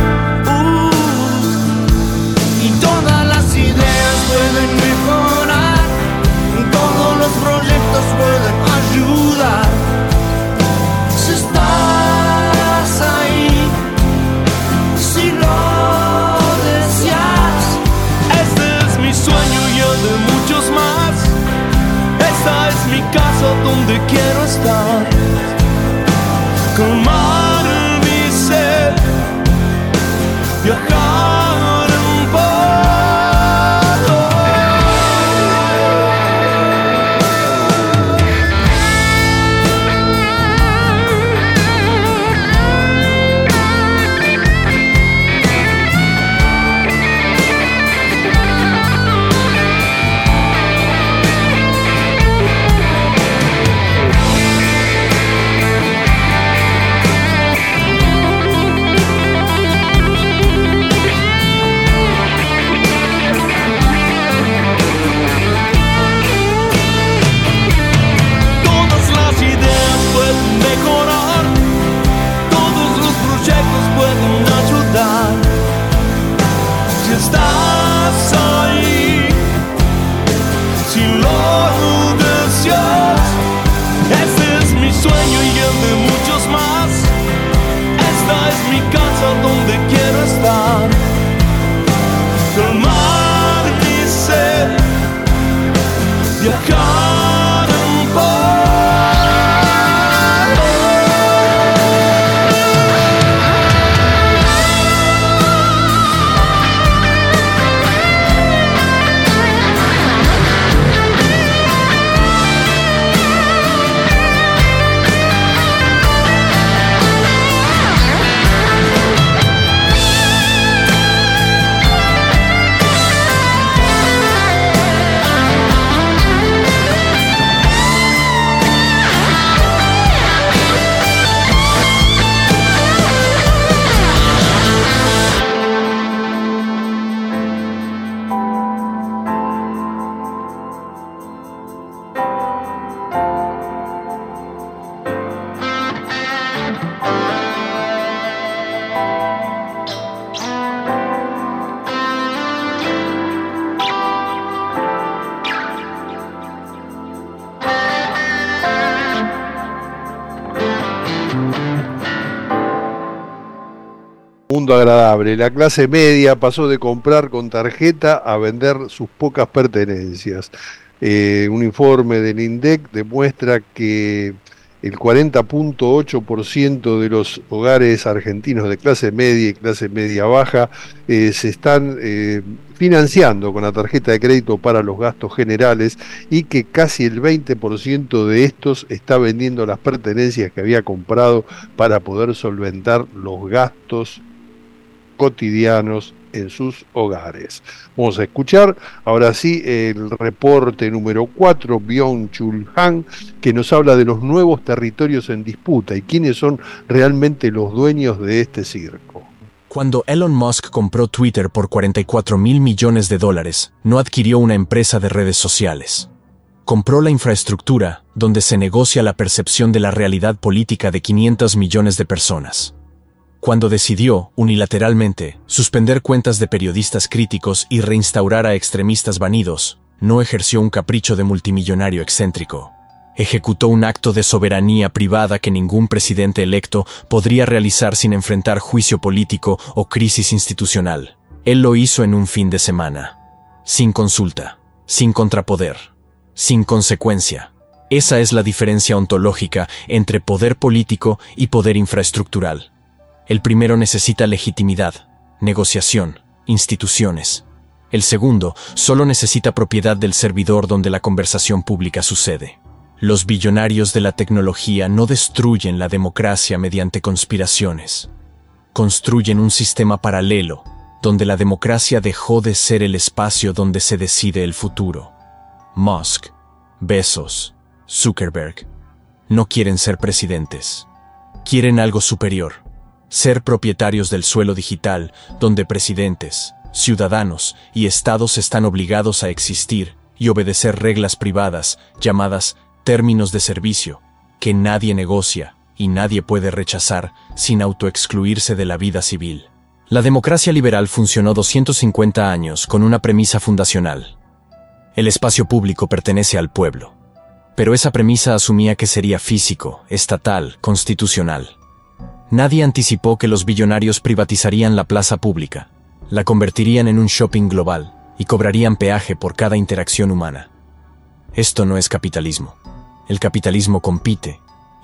Speaker 12: Y todas las ideas pueden mejorar, todos los proyectos pueden ayudar. Si estás ahí, si lo deseas, este es mi sueño y el de muchos más. Esta es mi casa donde quiero estar. Calmar mi sed,
Speaker 2: mundo agradable. La clase media pasó de comprar con tarjeta a vender sus pocas pertenencias. Un informe del INDEC demuestra que el 40.8% de los hogares argentinos de clase media y clase media baja se están financiando con la tarjeta de crédito para los gastos generales, y que casi el 20% de estos está vendiendo las pertenencias que había comprado para poder solventar los gastos cotidianos en sus hogares. Vamos a escuchar ahora sí el reporte número 4, Byung-Chul Han, que nos habla de los nuevos territorios en disputa y quiénes son realmente los dueños de este circo.
Speaker 13: Cuando Elon Musk compró Twitter por $44.000 millones, no adquirió una empresa de redes sociales. Compró la infraestructura, donde se negocia la percepción de la realidad política de 500 millones de personas. Cuando decidió, unilateralmente, suspender cuentas de periodistas críticos y reinstaurar a extremistas banidos, no ejerció un capricho de multimillonario excéntrico. Ejecutó un acto de soberanía privada que ningún presidente electo podría realizar sin enfrentar juicio político o crisis institucional. Él lo hizo en un fin de semana. Sin consulta, sin contrapoder, sin consecuencia. Esa es la diferencia ontológica entre poder político y poder infraestructural. El primero necesita legitimidad, negociación, instituciones. El segundo solo necesita propiedad del servidor donde la conversación pública sucede. Los billonarios de la tecnología no destruyen la democracia mediante conspiraciones. Construyen un sistema paralelo, donde la democracia dejó de ser el espacio donde se decide el futuro. Musk, Bezos, Zuckerberg no quieren ser presidentes. Quieren algo superior. Ser propietarios del suelo digital, donde presidentes, ciudadanos y estados están obligados a existir y obedecer reglas privadas llamadas términos de servicio, que nadie negocia y nadie puede rechazar sin autoexcluirse de la vida civil. La democracia liberal funcionó 250 años con una premisa fundacional. El espacio público pertenece al pueblo. Pero esa premisa asumía que sería físico, estatal, constitucional. Nadie anticipó que los billonarios privatizarían la plaza pública, la convertirían en un shopping global y cobrarían peaje por cada interacción humana. Esto no es capitalismo. El capitalismo compite,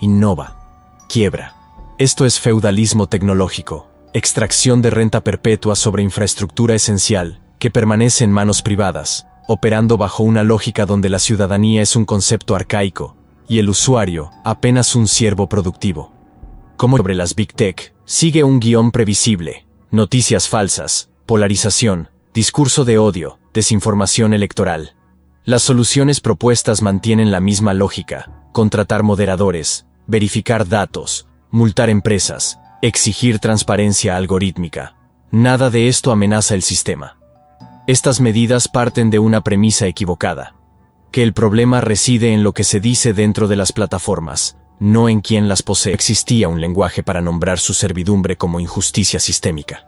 Speaker 13: innova, quiebra. Esto es feudalismo tecnológico, extracción de renta perpetua sobre infraestructura esencial que permanece en manos privadas, operando bajo una lógica donde la ciudadanía es un concepto arcaico y el usuario apenas un siervo productivo. Como sobre las Big Tech, sigue un guión previsible: noticias falsas, polarización, discurso de odio, desinformación electoral. Las soluciones propuestas mantienen la misma lógica: contratar moderadores, verificar datos, multar empresas, exigir transparencia algorítmica. Nada de esto amenaza el sistema. Estas medidas parten de una premisa equivocada: que el problema reside en lo que se dice dentro de las plataformas, no en quien las posee. Existía un lenguaje para nombrar su servidumbre como injusticia sistémica.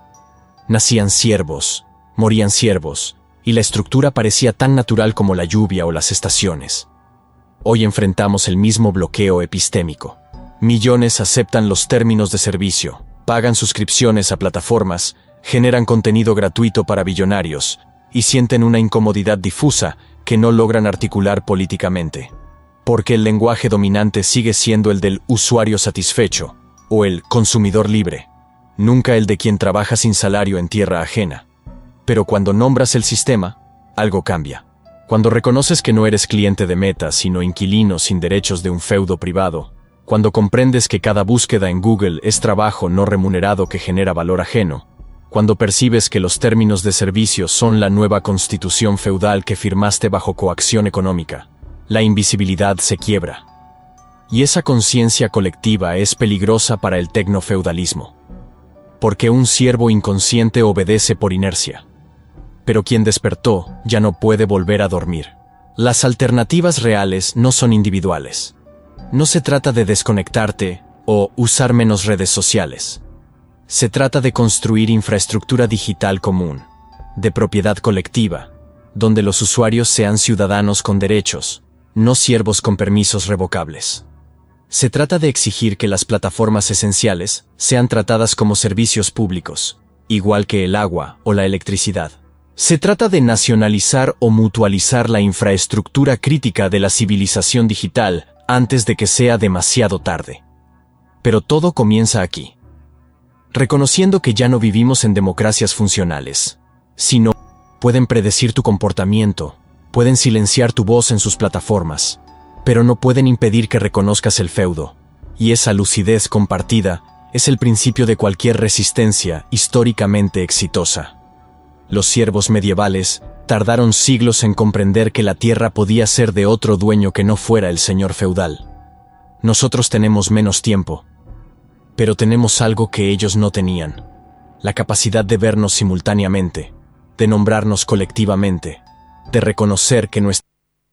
Speaker 13: Nacían siervos, morían siervos, y la estructura parecía tan natural como la lluvia o las estaciones. Hoy enfrentamos el mismo bloqueo epistémico. Millones aceptan los términos de servicio, pagan suscripciones a plataformas, generan contenido gratuito para billonarios, y sienten una incomodidad difusa que no logran articular políticamente. Porque el lenguaje dominante sigue siendo el del usuario satisfecho, o el consumidor libre, nunca el de quien trabaja sin salario en tierra ajena. Pero cuando nombras el sistema, algo cambia. Cuando reconoces que no eres cliente de Meta, sino inquilino sin derechos de un feudo privado, cuando comprendes que cada búsqueda en Google es trabajo no remunerado que genera valor ajeno, cuando percibes que los términos de servicio son la nueva constitución feudal que firmaste bajo coacción económica, la invisibilidad se quiebra. Y esa conciencia colectiva es peligrosa para el tecnofeudalismo. Porque un siervo inconsciente obedece por inercia. Pero quien despertó ya no puede volver a dormir. Las alternativas reales no son individuales. No se trata de desconectarte o usar menos redes sociales. Se trata de construir infraestructura digital común, de propiedad colectiva, donde los usuarios sean ciudadanos con derechos, no siervos con permisos revocables. Se trata de exigir que las plataformas esenciales sean tratadas como servicios públicos, igual que el agua o la electricidad. Se trata de nacionalizar o mutualizar la infraestructura crítica de la civilización digital antes de que sea demasiado tarde. Pero todo comienza aquí. Reconociendo que ya no vivimos en democracias funcionales, sino pueden predecir tu comportamiento, pueden silenciar tu voz en sus plataformas, pero no pueden impedir que reconozcas el feudo, y esa lucidez compartida es el principio de cualquier resistencia históricamente exitosa. Los siervos medievales tardaron siglos en comprender que la tierra podía ser de otro dueño que no fuera el señor feudal. Nosotros tenemos menos tiempo, pero tenemos algo que ellos no tenían: la capacidad de vernos simultáneamente, de nombrarnos colectivamente, de reconocer que nuestra...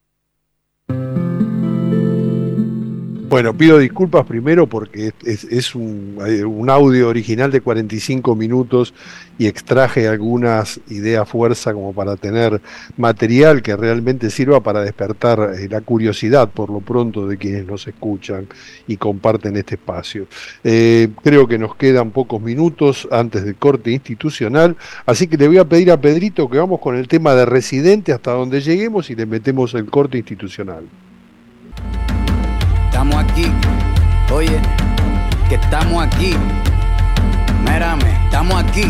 Speaker 2: Bueno, pido disculpas primero porque es un audio original de 45 minutos y extraje algunas ideas fuerza como para tener material que realmente sirva para despertar la curiosidad por lo pronto de quienes nos escuchan y comparten este espacio. Creo que nos quedan pocos minutos antes del corte institucional, así que le voy a pedir a Pedrito que vamos con el tema de Residente hasta donde lleguemos y le metemos el corte institucional.
Speaker 14: Estamos aquí, oye, que estamos aquí. Mírame, estamos aquí.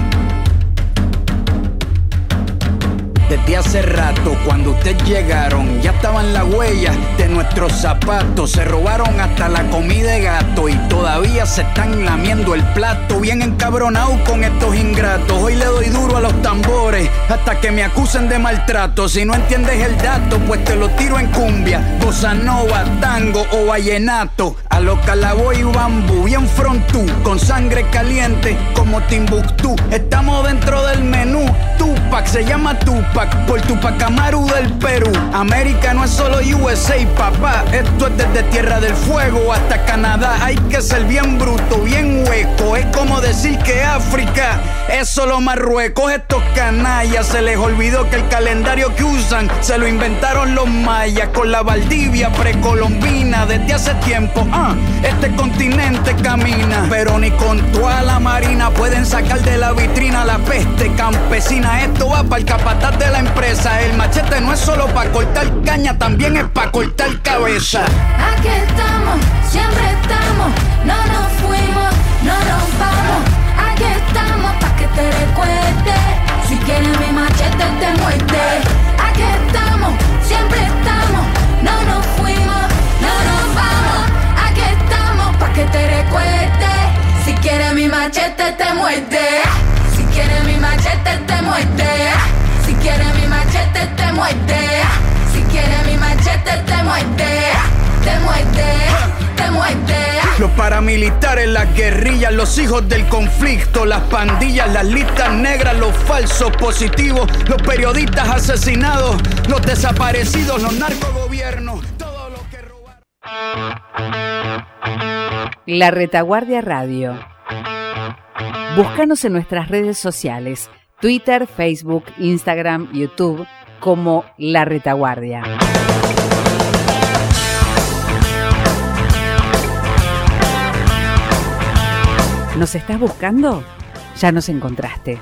Speaker 14: Desde hace rato, cuando ustedes llegaron, ya estaban las huellas de nuestros zapatos. Se robaron hasta la comida de gato y todavía se están lamiendo el plato. Bien encabronados con estos ingratos. Hoy le doy duro a los tambores hasta que me acusen de maltrato. Si no entiendes el dato, pues te lo tiro en cumbia, bossa nova, tango o vallenato. A los Calaboy y bambú, bien frontú, con sangre caliente como Timbuktu. Estamos dentro del menú. Tupac se llama Tupac por Tupac Amaru del Perú. América no es solo USA, papá. Esto es desde Tierra del Fuego hasta Canadá. Hay que ser bien bruto, bien hueco. Es como decir que África es solo Marruecos. Estos canallas se les olvidó que el calendario que usan se lo inventaron los mayas con la Valdivia precolombina. Desde hace tiempo, este continente camina, pero ni con toda la marina pueden sacar de la vitrina la peste campesina. Esto va para el capataz de la empresa. El machete no es solo para cortar caña, también es para cortar cabeza.
Speaker 15: Aquí estamos, siempre estamos, no nos fuimos, no nos vamos. Aquí estamos pa' que te recuerdes. Si quieres mi machete te muerde. Aquí estamos, siempre estamos, no nos fuimos, no nos vamos. Aquí estamos pa' que te recuerdes. Si quieres mi machete te muerde. Si quieres mi machete te muerde. Si quieres mi machete te muerde. Si quieres mi machete te muerde. Te muerde, te muerde.
Speaker 14: Los paramilitares, las guerrillas, los hijos del conflicto, las pandillas, las listas negras, los falsos positivos, los periodistas asesinados, los desaparecidos, los narcogobiernos, todo lo que robaron.
Speaker 16: La Retaguardia Radio. Búscanos en nuestras redes sociales, Twitter, Facebook, Instagram, YouTube, como La Retaguardia. ¿Nos estás buscando? Ya nos encontraste.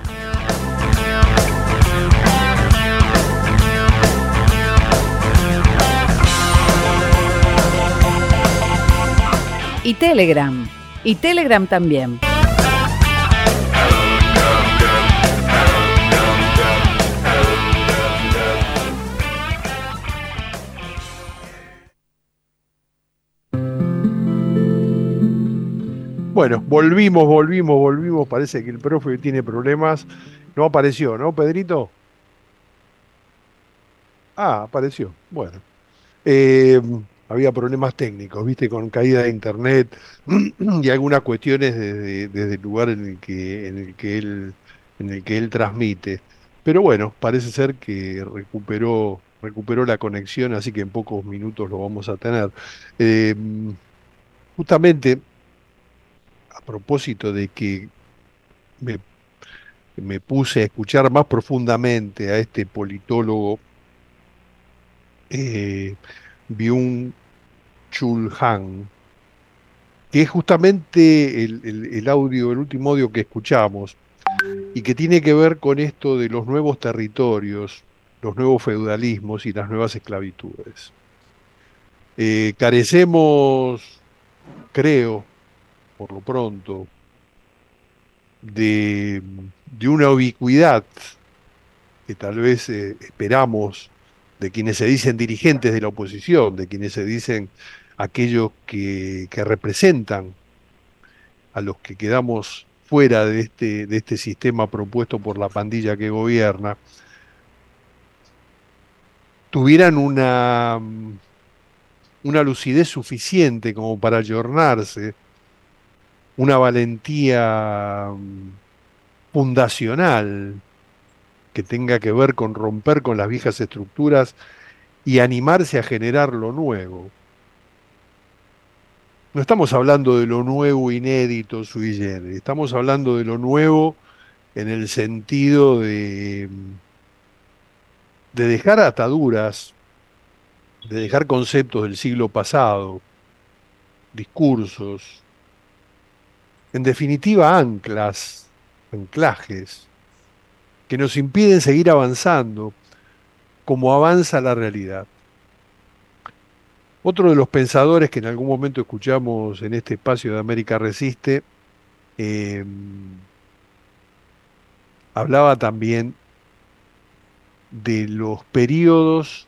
Speaker 16: Y Telegram también.
Speaker 2: Bueno, volvimos. Parece que el profe tiene problemas. No apareció, ¿no, Pedrito? Apareció. Bueno. Había problemas técnicos, viste, con caída de internet y algunas cuestiones desde el lugar en el que él transmite. Pero bueno, parece ser que recuperó la conexión, así que en pocos minutos lo vamos a tener. Justamente a propósito de que me puse a escuchar más profundamente a este politólogo, Byung-Chul Han, que es justamente el audio, el último audio que escuchamos, y que tiene que ver con esto de los nuevos territorios, los nuevos feudalismos y las nuevas esclavitudes. Carecemos, creo, por lo pronto, de una ubicuidad que tal vez esperamos de quienes se dicen dirigentes de la oposición, de quienes se dicen aquellos que representan a los que quedamos fuera de este sistema propuesto por la pandilla que gobierna, tuvieran una lucidez suficiente como para ayornarse, una valentía fundacional que tenga que ver con romper con las viejas estructuras y animarse a generar lo nuevo. No estamos hablando de lo nuevo, inédito, sui generis, estamos hablando de lo nuevo en el sentido de dejar ataduras, de dejar conceptos del siglo pasado, discursos, en definitiva anclajes, que nos impiden seguir avanzando como avanza la realidad. Otro de los pensadores que en algún momento escuchamos en este espacio de América Resiste, hablaba también de los periodos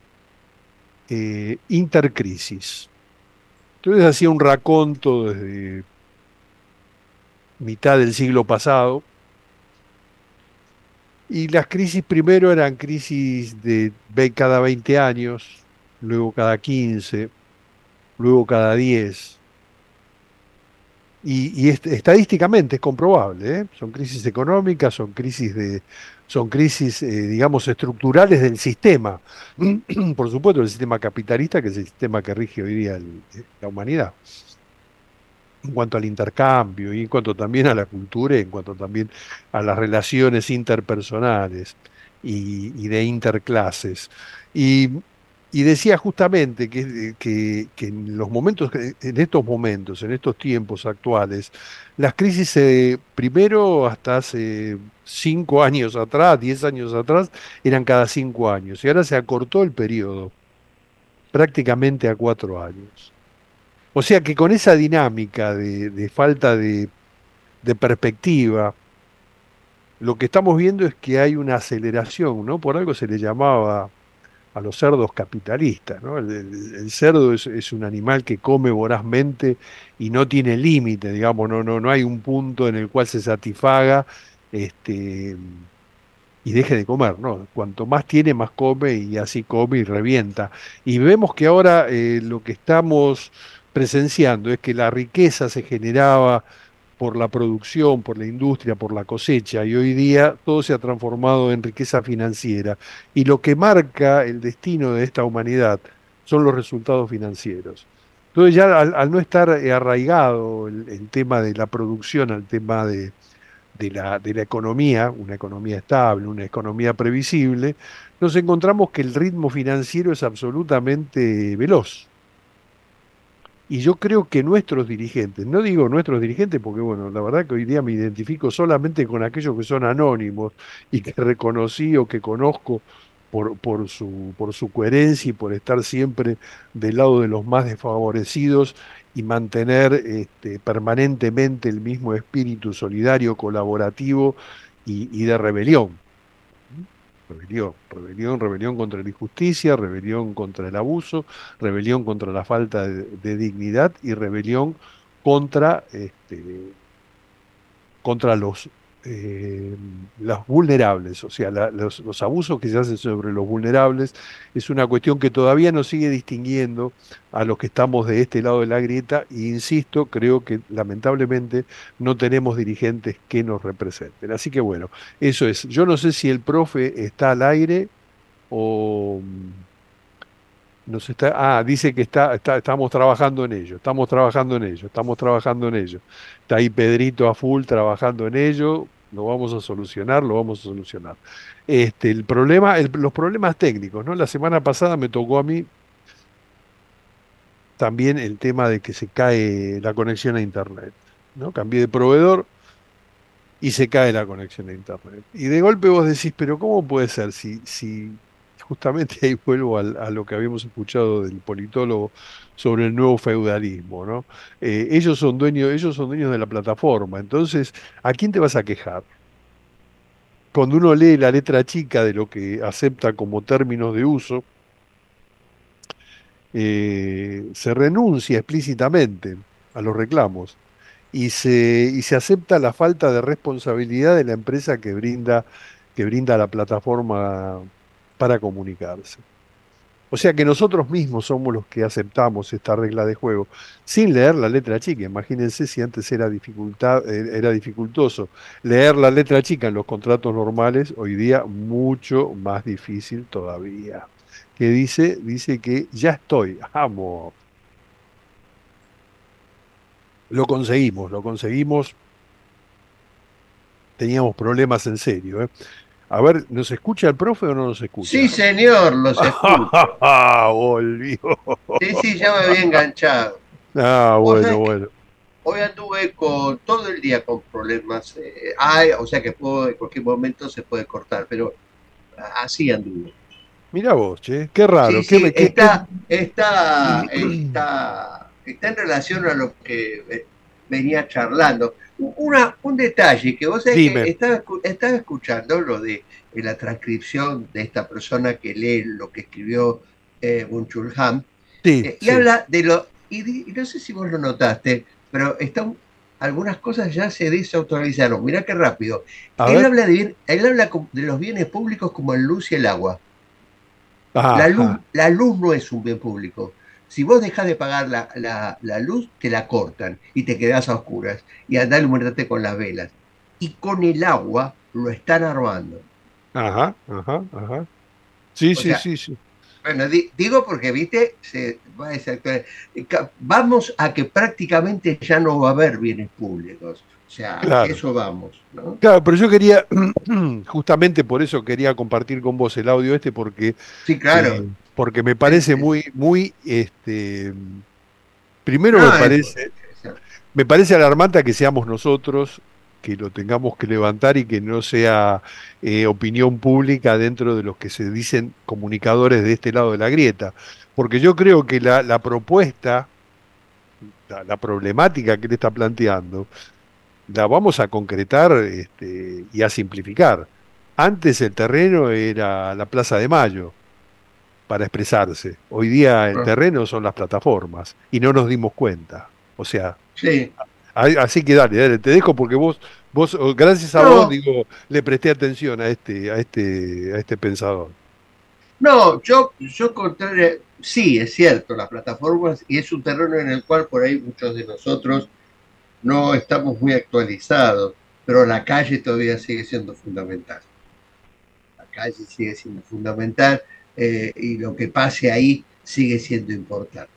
Speaker 2: intercrisis. Entonces hacía un raconto desde mitad del siglo pasado, y las crisis primero eran crisis de cada 20 años, luego cada 15, luego cada 10. Y estadísticamente es comprobable, ¿eh? Son crisis económicas, son crisis, digamos, estructurales del sistema. Por supuesto, el sistema capitalista, que es el sistema que rige hoy día la humanidad. En cuanto al intercambio, y en cuanto también a la cultura, y en cuanto también a las relaciones interpersonales y de interclases. Y decía justamente que en los momentos, en estos tiempos actuales, las crisis primero hasta hace 5 años atrás, 10 años atrás, eran cada 5 años, y ahora se acortó el periodo prácticamente a 4 años. O sea que con esa dinámica de falta de perspectiva, lo que estamos viendo es que hay una aceleración, ¿no? Por algo se le llamaba a los cerdos capitalistas, ¿no? El cerdo es un animal que come vorazmente y no tiene límite, digamos, no hay un punto en el cual se satisfaga y deje de comer, ¿no? Cuanto más tiene, más come, y así come y revienta. Y vemos que ahora lo que estamos presenciando es que la riqueza se generaba por la producción, por la industria, por la cosecha, y hoy día todo se ha transformado en riqueza financiera. Y lo que marca el destino de esta humanidad son los resultados financieros. Entonces ya al no estar arraigado el tema de la producción al tema de la economía, una economía estable, una economía previsible, nos encontramos que el ritmo financiero es absolutamente veloz. Y yo creo que nuestros dirigentes, no digo nuestros dirigentes porque, bueno, la verdad que hoy día me identifico solamente con aquellos que son anónimos y que reconocí o que conozco por su coherencia y por estar siempre del lado de los más desfavorecidos y mantener permanentemente el mismo espíritu solidario, colaborativo y de rebelión. Rebelión contra la injusticia, rebelión contra el abuso, rebelión contra la falta de dignidad y rebelión contra los vulnerables. O sea, los abusos que se hacen sobre los vulnerables es una cuestión que todavía nos sigue distinguiendo a los que estamos de este lado de la grieta, e insisto, creo que lamentablemente no tenemos dirigentes que nos representen. Así que bueno, eso es. Yo no sé si el profe está al aire o dice que estamos trabajando en ello, estamos trabajando en ello. Está ahí Pedrito a full trabajando en ello, lo vamos a solucionar. Los problemas técnicos, ¿no? La semana pasada me tocó a mí también el tema de que se cae la conexión a Internet, ¿no? Cambié de proveedor y se cae la conexión a Internet. Y de golpe vos decís, pero ¿cómo puede ser si justamente ahí vuelvo a lo que habíamos escuchado del politólogo sobre el nuevo feudalismo, ¿no? Ellos son dueños de la plataforma, entonces, ¿a quién te vas a quejar? Cuando uno lee la letra chica de lo que acepta como términos de uso, se renuncia explícitamente a los reclamos y se acepta la falta de responsabilidad de la empresa que brinda la plataforma para comunicarse. O sea que nosotros mismos somos los que aceptamos esta regla de juego, sin leer la letra chica. Imagínense si antes era dificultoso leer la letra chica en los contratos normales, hoy día mucho más difícil todavía. Que dice que ya estoy, vamos. Lo conseguimos, teníamos problemas en serio, ¿eh? A ver, ¿nos escucha el profe o no nos escucha?
Speaker 17: Sí, señor, los escucho.
Speaker 2: Volvió.
Speaker 17: Sí, ya me había enganchado.
Speaker 2: Bueno.
Speaker 17: Hoy anduve todo el día con problemas. O sea que en cualquier momento se puede cortar, pero así anduve.
Speaker 2: Mirá vos, che, qué raro.
Speaker 17: Sí, está en relación a lo que venía charlando. Un detalle que vos sabés que estaba escuchando lo de la transcripción de esta persona que lee lo que escribió Byung-Chul Han, y habla de y no sé si vos lo notaste, pero algunas cosas ya se desautorizaron. Mirá qué rápido. Él habla de los bienes públicos como la luz y el agua. La luz no es un bien público. Si vos dejás de pagar la luz, te la cortan y te quedás a oscuras y andá a iluminarte con las velas. Y con el agua lo están armando.
Speaker 2: Ajá. Sí.
Speaker 17: Bueno, digo porque, viste, se va a desactualizar. Vamos a que prácticamente ya no va a haber bienes públicos. O sea, claro. Eso vamos, ¿no?
Speaker 2: Claro, pero yo quería, justamente por eso quería compartir con vos el audio porque... Sí, claro. Porque me parece muy, primero me parece alarmante que seamos nosotros que lo tengamos que levantar y que no sea opinión pública dentro de los que se dicen comunicadores de este lado de la grieta. Porque yo creo que la propuesta, la problemática que él está planteando, la vamos a concretar y a simplificar. Antes el terreno era la Plaza de Mayo para expresarse. Hoy día el terreno son las plataformas y no nos dimos cuenta. O sea,
Speaker 17: sí.
Speaker 2: Así que dale, te dejo porque vos gracias a vos, le presté atención a este pensador.
Speaker 17: No, yo contrario, sí, es cierto, las plataformas, y es un terreno en el cual por ahí muchos de nosotros no estamos muy actualizados, pero la calle todavía sigue siendo fundamental. La calle sigue siendo fundamental y lo que pase ahí sigue siendo importante.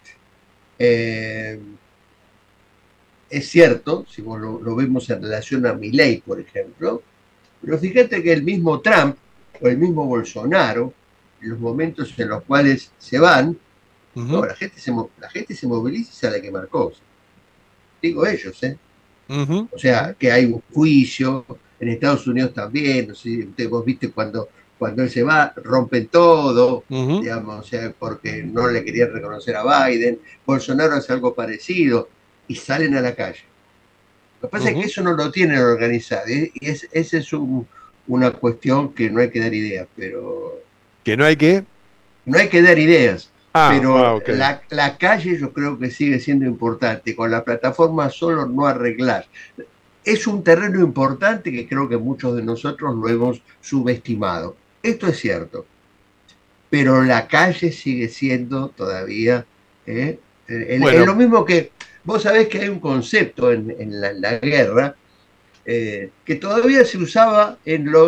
Speaker 17: Es cierto, si vos lo vemos en relación a Milei, por ejemplo, pero fíjate que el mismo Trump o el mismo Bolsonaro, en los momentos en los cuales se van, no, la gente se moviliza y sale a quemar cosas. Digo ellos, O sea, que hay un juicio, en Estados Unidos también, no sé, vos viste cuando él se va, rompen todo, digamos, o sea, porque no le querían reconocer a Biden. Bolsonaro hace algo parecido y salen a la calle. Lo que pasa es que eso no lo tienen organizado, y esa es una cuestión que no hay que dar ideas, pero...
Speaker 2: ¿Que no hay qué?
Speaker 17: No hay que dar ideas, pero
Speaker 2: okay.
Speaker 17: la calle yo creo que sigue siendo importante, con la plataforma solo no arreglar. Es un terreno importante que creo que muchos de nosotros lo hemos subestimado. Esto es cierto, pero la calle sigue siendo todavía... Es lo mismo que... Vos sabés que hay un concepto en la guerra que todavía se usaba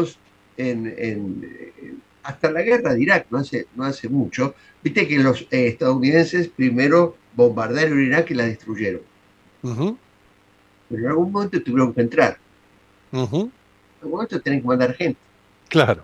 Speaker 17: hasta la guerra de Irak, no hace mucho. Viste que los estadounidenses primero bombardearon Irak y la destruyeron. Pero en algún momento tuvieron que entrar. En algún momento tienen que mandar gente.
Speaker 2: Claro.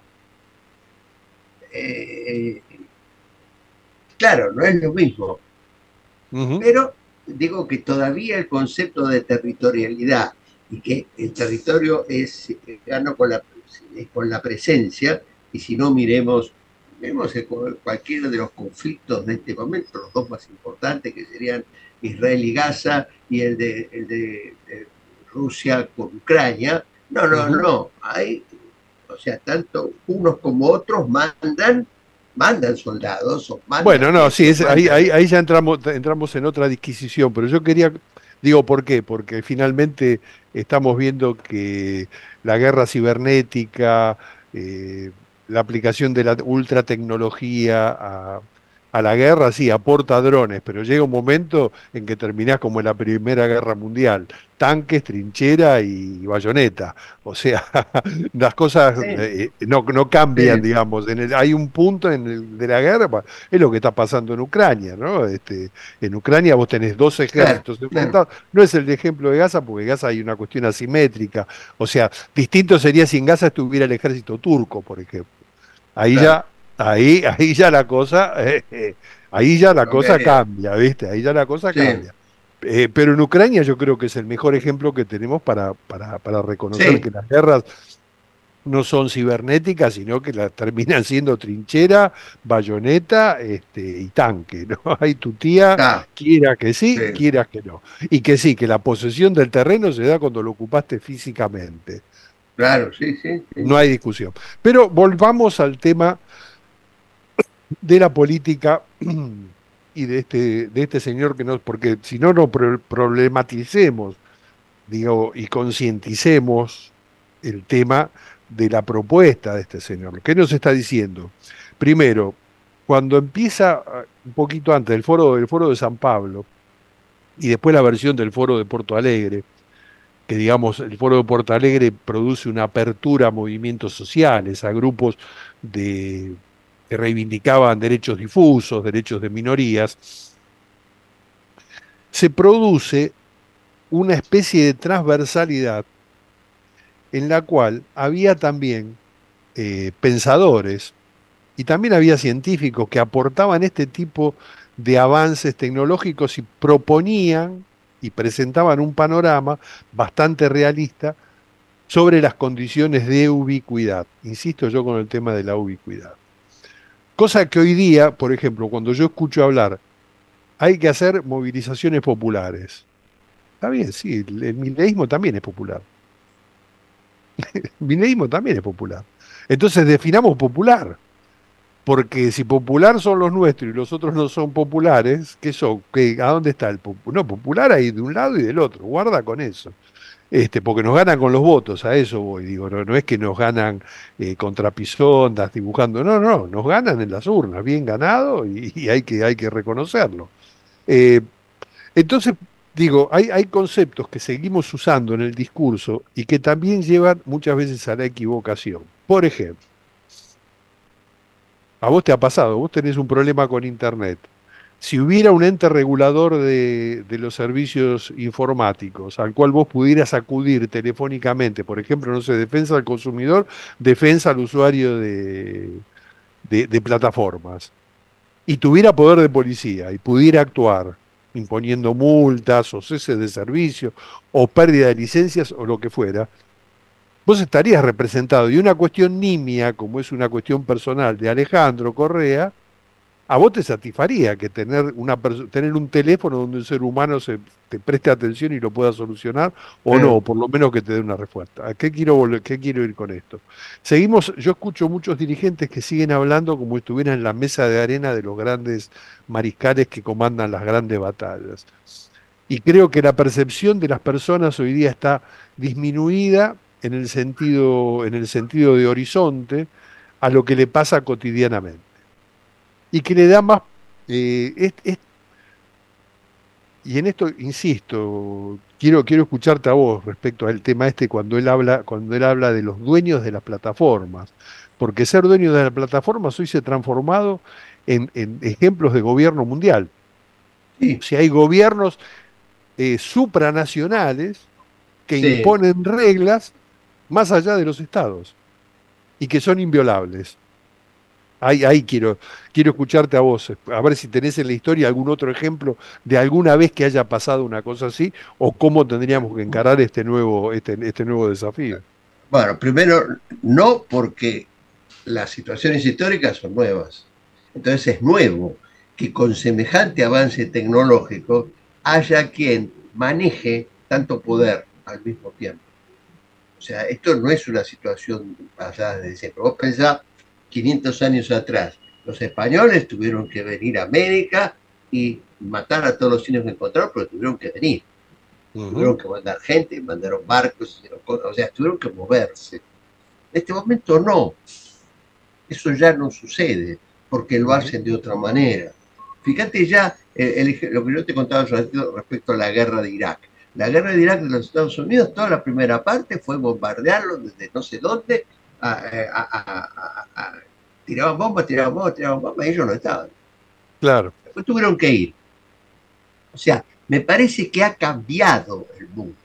Speaker 17: Claro, no es lo mismo. Pero digo que todavía el concepto de territorialidad y que el territorio gana con la presencia, y si no miremos cualquiera de los conflictos de este momento, los dos más importantes que serían Israel y Gaza y el de Rusia con Ucrania. No, o sea, tanto unos como otros mandan soldados.
Speaker 2: Bueno, no, sí, ahí ya entramos en otra disquisición, pero yo quería, digo, ¿por qué? Porque finalmente estamos viendo que la guerra cibernética, la aplicación de la ultratecnología a la guerra, sí, aporta drones, pero llega un momento en que terminás como en la Primera Guerra Mundial, tanques, trinchera y bayoneta. O sea, las cosas no cambian, digamos. Hay un punto de la guerra, es lo que está pasando en Ucrania, ¿no? En Ucrania vos tenés dos ejércitos enfrentados. No es el ejemplo de Gaza, porque en Gaza hay una cuestión asimétrica. O sea, distinto sería si en Gaza estuviera el ejército turco, por ejemplo. Ahí ya la cosa, cambia, ¿viste? Ahí ya la cosa cambia. Pero en Ucrania yo creo que es el mejor ejemplo que tenemos para reconocer que las guerras no son cibernéticas, sino que las terminan siendo trinchera, bayoneta y tanque, ¿no? Hay tu tía, quiera que sí, quiera que no. Y que sí, que la posesión del terreno se da cuando lo ocupaste físicamente.
Speaker 17: Claro, sí.
Speaker 2: No hay discusión. Pero volvamos al tema de la política y de este señor porque si no problematicemos, digo, y concienticemos el tema de la propuesta de este señor. ¿Qué nos está diciendo? Primero, cuando empieza un poquito antes del foro de San Pablo y después la versión del foro de Porto Alegre, que digamos el foro de Porto Alegre produce una apertura a movimientos sociales, a grupos que reivindicaban derechos difusos, derechos de minorías, se produce una especie de transversalidad en la cual había también pensadores y también había científicos que aportaban este tipo de avances tecnológicos y proponían y presentaban un panorama bastante realista sobre las condiciones de ubicuidad. Insisto yo con el tema de la ubicuidad. Cosa que hoy día, por ejemplo, cuando yo escucho hablar, hay que hacer movilizaciones populares. Está bien, sí, el mileísmo también es popular. El mileísmo también es popular. Entonces definamos popular. Porque si popular son los nuestros y los otros no son populares, ¿qué son? ¿A dónde está el popular? No, popular hay de un lado y del otro, guarda con eso. Porque nos ganan con los votos, a eso voy, digo, no es que nos ganan con trapisondas, dibujando, no, nos ganan en las urnas, bien ganado y hay que reconocerlo. Entonces, digo, hay conceptos que seguimos usando en el discurso y que también llevan muchas veces a la equivocación. Por ejemplo, a vos te ha pasado, vos tenés un problema con Internet. Si hubiera un ente regulador de los servicios informáticos al cual vos pudieras acudir telefónicamente, por ejemplo, no sé, defensa al consumidor, defensa al usuario de plataformas, y tuviera poder de policía y pudiera actuar imponiendo multas o cese de servicio o pérdida de licencias o lo que fuera, vos estarías representado. Y una cuestión nimia, como es una cuestión personal de Alejandro Correa, a vos te satisfaría que tener un teléfono donde un ser humano te preste atención y lo pueda solucionar, o no, o por lo menos que te dé una respuesta. ¿A qué quiero ir con esto? Yo escucho muchos dirigentes que siguen hablando como si estuvieran en la mesa de arena de los grandes mariscales que comandan las grandes batallas. Y creo que la percepción de las personas hoy día está disminuida en el sentido de horizonte a lo que le pasa cotidianamente. Y que le da más... y en esto, insisto, quiero escucharte a vos respecto al tema cuando él habla de los dueños de las plataformas. Porque ser dueño de las plataformas hoy se ha transformado en ejemplos de gobierno mundial. Sí. O sea, hay gobiernos supranacionales que imponen reglas más allá de los estados y que son inviolables. Ahí quiero escucharte a vos, a ver si tenés en la historia algún otro ejemplo de alguna vez que haya pasado una cosa así, o cómo tendríamos que encarar este nuevo desafío.
Speaker 17: Bueno, primero, no, porque las situaciones históricas son nuevas. Entonces es nuevo que con semejante avance tecnológico haya quien maneje tanto poder al mismo tiempo. O sea, esto no es una situación pasada de siempre. Vos pensás 500 años atrás, los españoles tuvieron que venir a América y matar a todos los indios que encontraron, pero tuvieron que venir. Tuvieron que mandar gente, mandaron barcos, o sea, tuvieron que moverse. En este momento no. Eso ya no sucede, porque lo hacen de otra manera. Fíjate ya lo que yo te contaba respecto a la guerra de Irak. La guerra de Irak de los Estados Unidos, toda la primera parte fue bombardearlo desde no sé dónde, tiraban bombas, y ellos no estaban.
Speaker 2: Claro.
Speaker 17: Después tuvieron que ir. O sea, me parece que ha cambiado el mundo.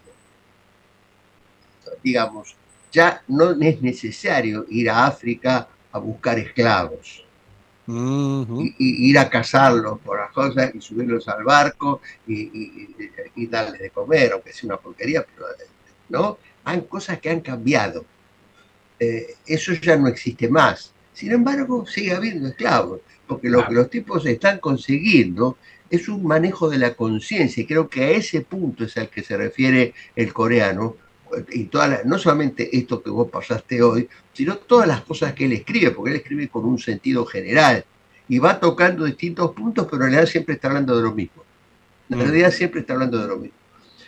Speaker 17: Digamos, ya no es necesario ir a África a buscar esclavos. Y ir a cazarlos por las cosas y subirlos al barco y darles de comer, aunque sea una porquería, pero ¿no? Hay cosas que han cambiado. Eso ya no existe más. Sin embargo, sigue habiendo esclavos, porque lo que los tipos están consiguiendo es un manejo de la conciencia, y creo que a ese punto es al que se refiere el coreano, y no solamente esto que vos pasaste hoy, sino todas las cosas que él escribe, porque él escribe con un sentido general, y va tocando distintos puntos, pero en realidad siempre está hablando de lo mismo. En realidad siempre está hablando de lo mismo.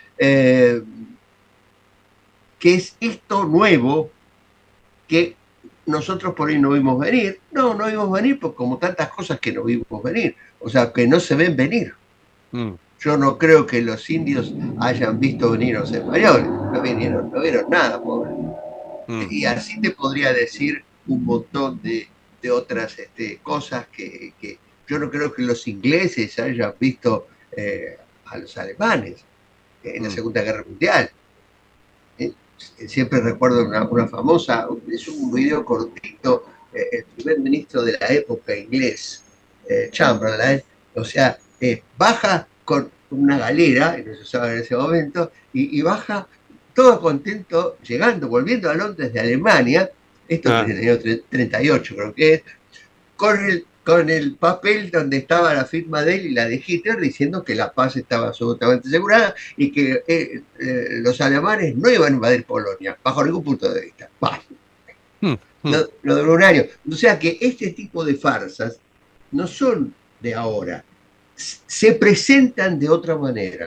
Speaker 17: ¿Qué es esto nuevo que nosotros por ahí no vimos venir? No vimos venir, porque como tantas cosas que no vimos venir, o sea, que no se ven venir. Yo no creo que los indios hayan visto venir a los españoles, no vieron nada, pobre. Y así te podría decir un montón de otras cosas que yo no creo que los ingleses hayan visto a los alemanes en la Segunda Guerra Mundial. Siempre recuerdo una famosa, es un video cortito, el primer ministro de la época inglés, Chamberlain, o sea, baja con una galera, no se usaba en ese momento, y baja todo contento, volviendo a Londres de Alemania, esto en el año 38 creo que es, con el papel donde estaba la firma de él y la de Hitler, diciendo que la paz estaba absolutamente asegurada y que los alemanes no iban a invadir Polonia, bajo ningún punto de vista. Lo de Lunario. O sea que este tipo de farsas no son de ahora, se presentan de otra manera.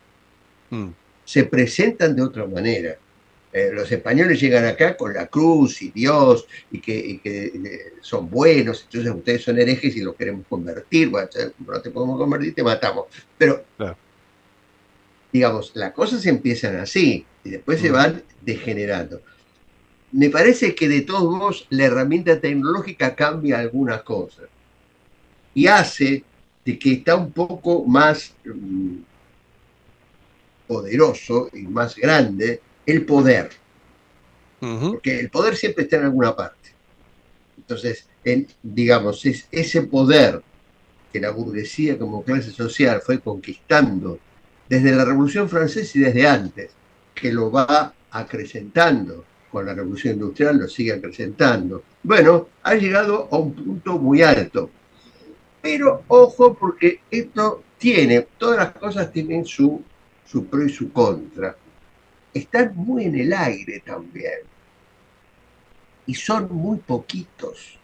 Speaker 17: Los españoles llegan acá con la cruz y Dios y que son buenos, entonces ustedes son herejes y los queremos convertir. Bueno, no te podemos convertir, te matamos. Pero, digamos, las cosas empiezan así y después se van degenerando. Me parece que de todos modos la herramienta tecnológica cambia algunas cosas y hace de que está un poco más poderoso y más grande el poder, porque el poder siempre está en alguna parte. Entonces, digamos, es ese poder que la burguesía como clase social fue conquistando desde la Revolución Francesa y desde antes, que lo va acrecentando con la Revolución Industrial, lo sigue acrecentando. Bueno, ha llegado a un punto muy alto. Pero ojo, porque todas las cosas tienen su pro y su contra. Están muy en el aire también. Y son muy poquitos.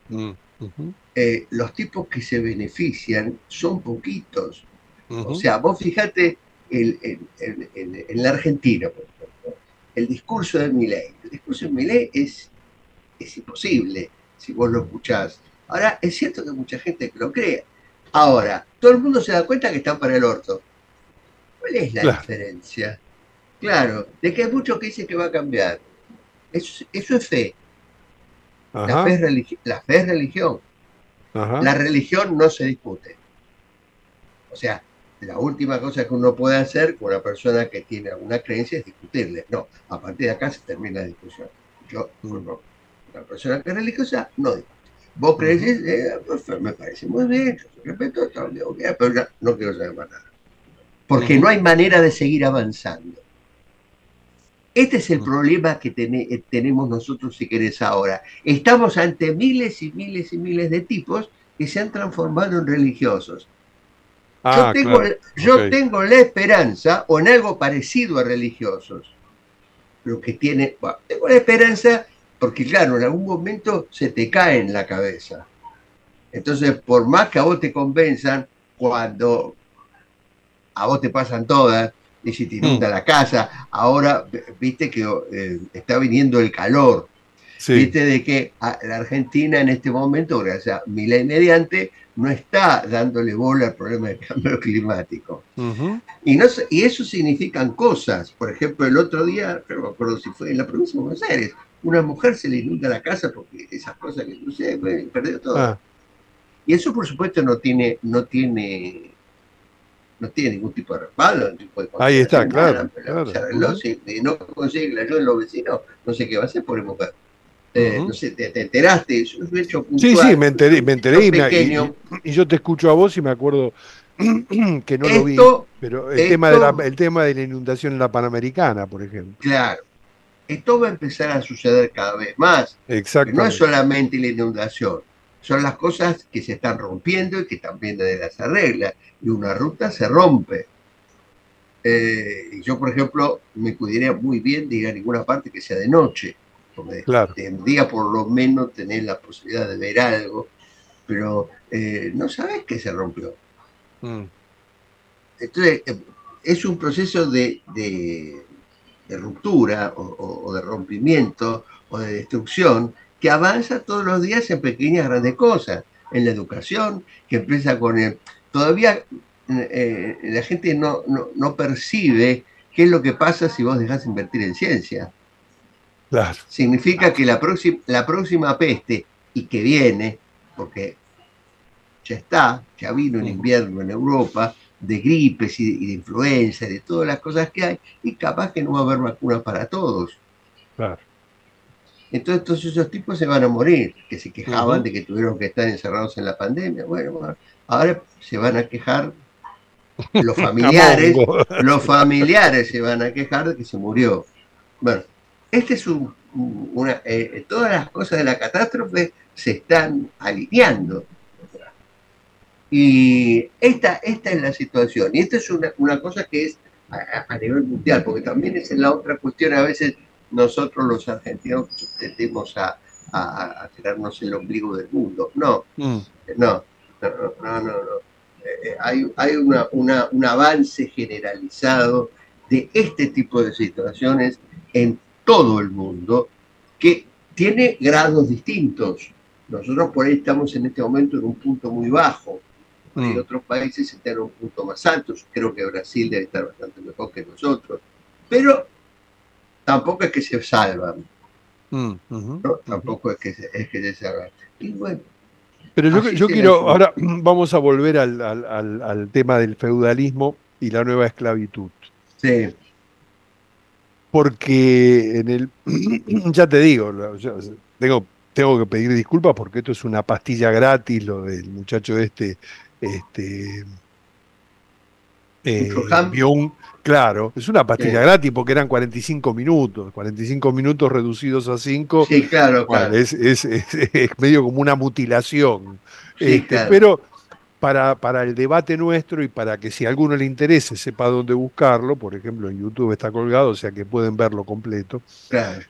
Speaker 17: Los tipos que se benefician son poquitos. O sea, vos fijate en la Argentina, por ejemplo, el discurso de Milei. El discurso de Milei es imposible si vos lo escuchás. Ahora, es cierto que hay mucha gente que lo cree. Ahora, todo el mundo se da cuenta que están para el orto. ¿Cuál es la diferencia? Claro, de que hay muchos que dicen que va a cambiar. Eso es fe. La fe es religión. La religión no se discute. O sea, la última cosa que uno puede hacer con una persona que tiene alguna creencia es discutirle. No, a partir de acá se termina la discusión. Una persona que es religiosa no discute. Vos crees, pues, me parece muy bien, yo respeto todo, digo, bien, pero no quiero saber más nada. Porque no hay manera de seguir avanzando. Este es el problema que tenemos nosotros, si querés, ahora. Estamos ante miles y miles y miles de tipos que se han transformado en religiosos. Yo tengo la esperanza, o en algo parecido a religiosos, lo que tiene, bueno, tengo la esperanza porque, claro, en algún momento se te cae en la cabeza. Entonces, por más que a vos te convenzan, cuando a vos te pasan todas, y si te inunda la casa, ahora viste que está viniendo el calor, viste de que la Argentina en este momento, gracias a Milei mediante, no está dándole bola al problema del cambio climático. Y eso significan cosas. Por ejemplo, el otro día, no me acuerdo si fue en la provincia de Buenos Aires, una mujer se le inunda la casa porque esas cosas que suceden, perdió todo. Y eso, por supuesto, no tiene ningún tipo de respaldo, ningún tipo de
Speaker 2: ahí está, claro.
Speaker 17: Se arregló, si no consigue la ayuda de los vecinos, no sé qué va a hacer, pobre mujer. No sé, ¿te enteraste? Es un hecho puntual.
Speaker 2: Sí, me enteré y yo te escucho a vos y me acuerdo que no lo vi, pero el tema de la inundación en la Panamericana, por ejemplo.
Speaker 17: Claro. Esto va a empezar a suceder cada vez más.
Speaker 2: Exactamente.
Speaker 17: No es solamente la inundación, son las cosas que se están rompiendo y que también de las arreglas. Y una ruta se rompe. Y yo, por ejemplo, me cuidaría muy bien de ir a ninguna parte que sea de noche. Porque de día por lo menos tenés la posibilidad de ver algo, pero no sabés que se rompió. Entonces, es un proceso de ruptura o de rompimiento o de destrucción que avanza todos los días en pequeñas grandes cosas. En la educación, que empieza con todavía la gente no percibe qué es lo que pasa si vos dejás de invertir en ciencia.
Speaker 2: Claro.
Speaker 17: Significa que la próxima peste, y que viene, porque ya vino en invierno en Europa, de gripes y de influenza, de todas las cosas que hay, y capaz que no va a haber vacunas para todos.
Speaker 2: Claro.
Speaker 17: Entonces todos esos tipos se van a morir, que se quejaban de que tuvieron que estar encerrados en la pandemia. Bueno, ahora se van a quejar los familiares, se van a quejar de que se murió. Bueno, este es todas las cosas de la catástrofe se están alineando. Y esta es la situación. Y esta es una cosa que es a nivel mundial, porque también es la otra cuestión. A veces nosotros los argentinos tendemos a tirarnos el ombligo del mundo. No. Hay un avance generalizado de este tipo de situaciones en todo el mundo que tiene grados distintos. Nosotros por ahí estamos en este momento en un punto muy bajo. Hay otros países están en un punto más alto. Creo que Brasil debe estar bastante mejor que nosotros. Pero tampoco es que se salvan. ¿No? Tampoco es que se salvan. Y bueno.
Speaker 2: Pero yo quiero, ahora vamos a volver al tema del feudalismo y la nueva esclavitud.
Speaker 17: Sí.
Speaker 2: Porque ya te digo, tengo que pedir disculpas porque esto es una pastilla gratis, lo del muchacho claro, es una pastilla gratis porque eran 45 minutos reducidos a 5.
Speaker 17: Sí, claro.
Speaker 2: Es medio como una mutilación.
Speaker 17: Sí, claro.
Speaker 2: Pero para el debate nuestro y para que si a alguno le interese sepa dónde buscarlo, por ejemplo en YouTube está colgado, o sea que pueden verlo completo.
Speaker 17: Claro.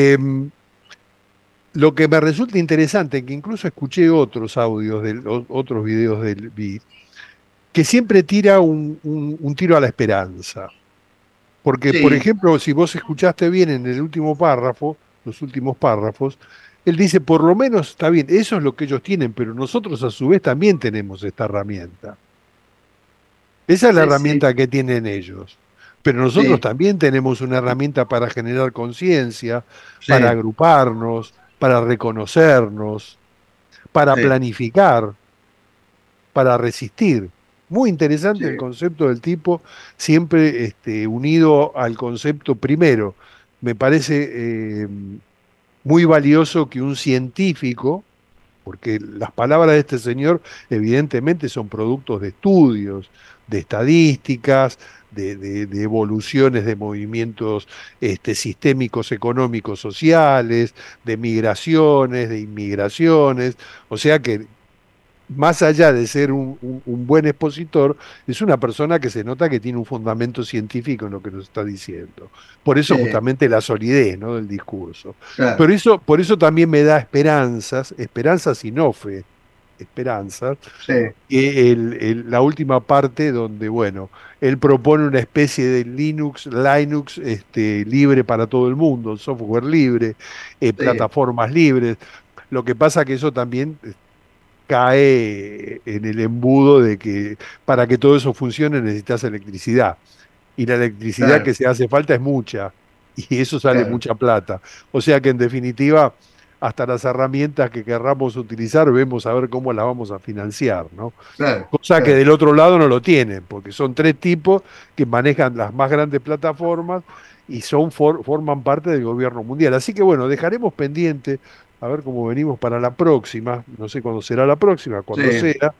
Speaker 2: Lo que me resulta interesante, que incluso escuché otros audios, otros videos del BID, que siempre tira un tiro a la esperanza. Porque, por ejemplo, si vos escuchaste bien en el último párrafo, los últimos párrafos, él dice, por lo menos está bien, eso es lo que ellos tienen, pero nosotros a su vez también tenemos esta herramienta. Esa es la herramienta que tienen ellos. Pero nosotros también tenemos una herramienta para generar conciencia, para agruparnos, para reconocernos, para planificar, para resistir. Muy interesante el concepto del tipo, siempre unido al concepto primero. Me parece muy valioso que un científico porque las palabras de este señor evidentemente son productos de estudios, de estadísticas, de evoluciones de movimientos sistémicos, económicos, sociales, de migraciones, de inmigraciones, o sea que más allá de ser un buen expositor, es una persona que se nota que tiene un fundamento científico en lo que nos está diciendo. Por eso
Speaker 17: Sí.
Speaker 2: justamente la solidez, ¿no?, del discurso.
Speaker 17: Claro.
Speaker 2: Por eso también me da esperanzas y no fe, esperanzas,
Speaker 17: Sí.
Speaker 2: que la última parte donde, bueno, él propone una especie de Linux libre para todo el mundo, software libre, plataformas libres. Lo que pasa que eso también cae en el embudo de que para que todo eso funcione necesitas electricidad. Y la electricidad
Speaker 17: Claro.
Speaker 2: que se hace falta es mucha. Y eso sale
Speaker 17: Claro.
Speaker 2: mucha plata. O sea que en definitiva, hasta las herramientas que querramos utilizar, vemos a ver cómo las vamos a financiar, ¿no?
Speaker 17: Claro,
Speaker 2: Cosa que
Speaker 17: claro.
Speaker 2: del otro lado no lo tienen, porque son 3 tipos que manejan las más grandes plataformas y forman parte del gobierno mundial. Así que bueno, dejaremos pendiente a ver cómo venimos para la próxima, no sé cuándo será la próxima, cuando
Speaker 17: Sí.
Speaker 2: sea,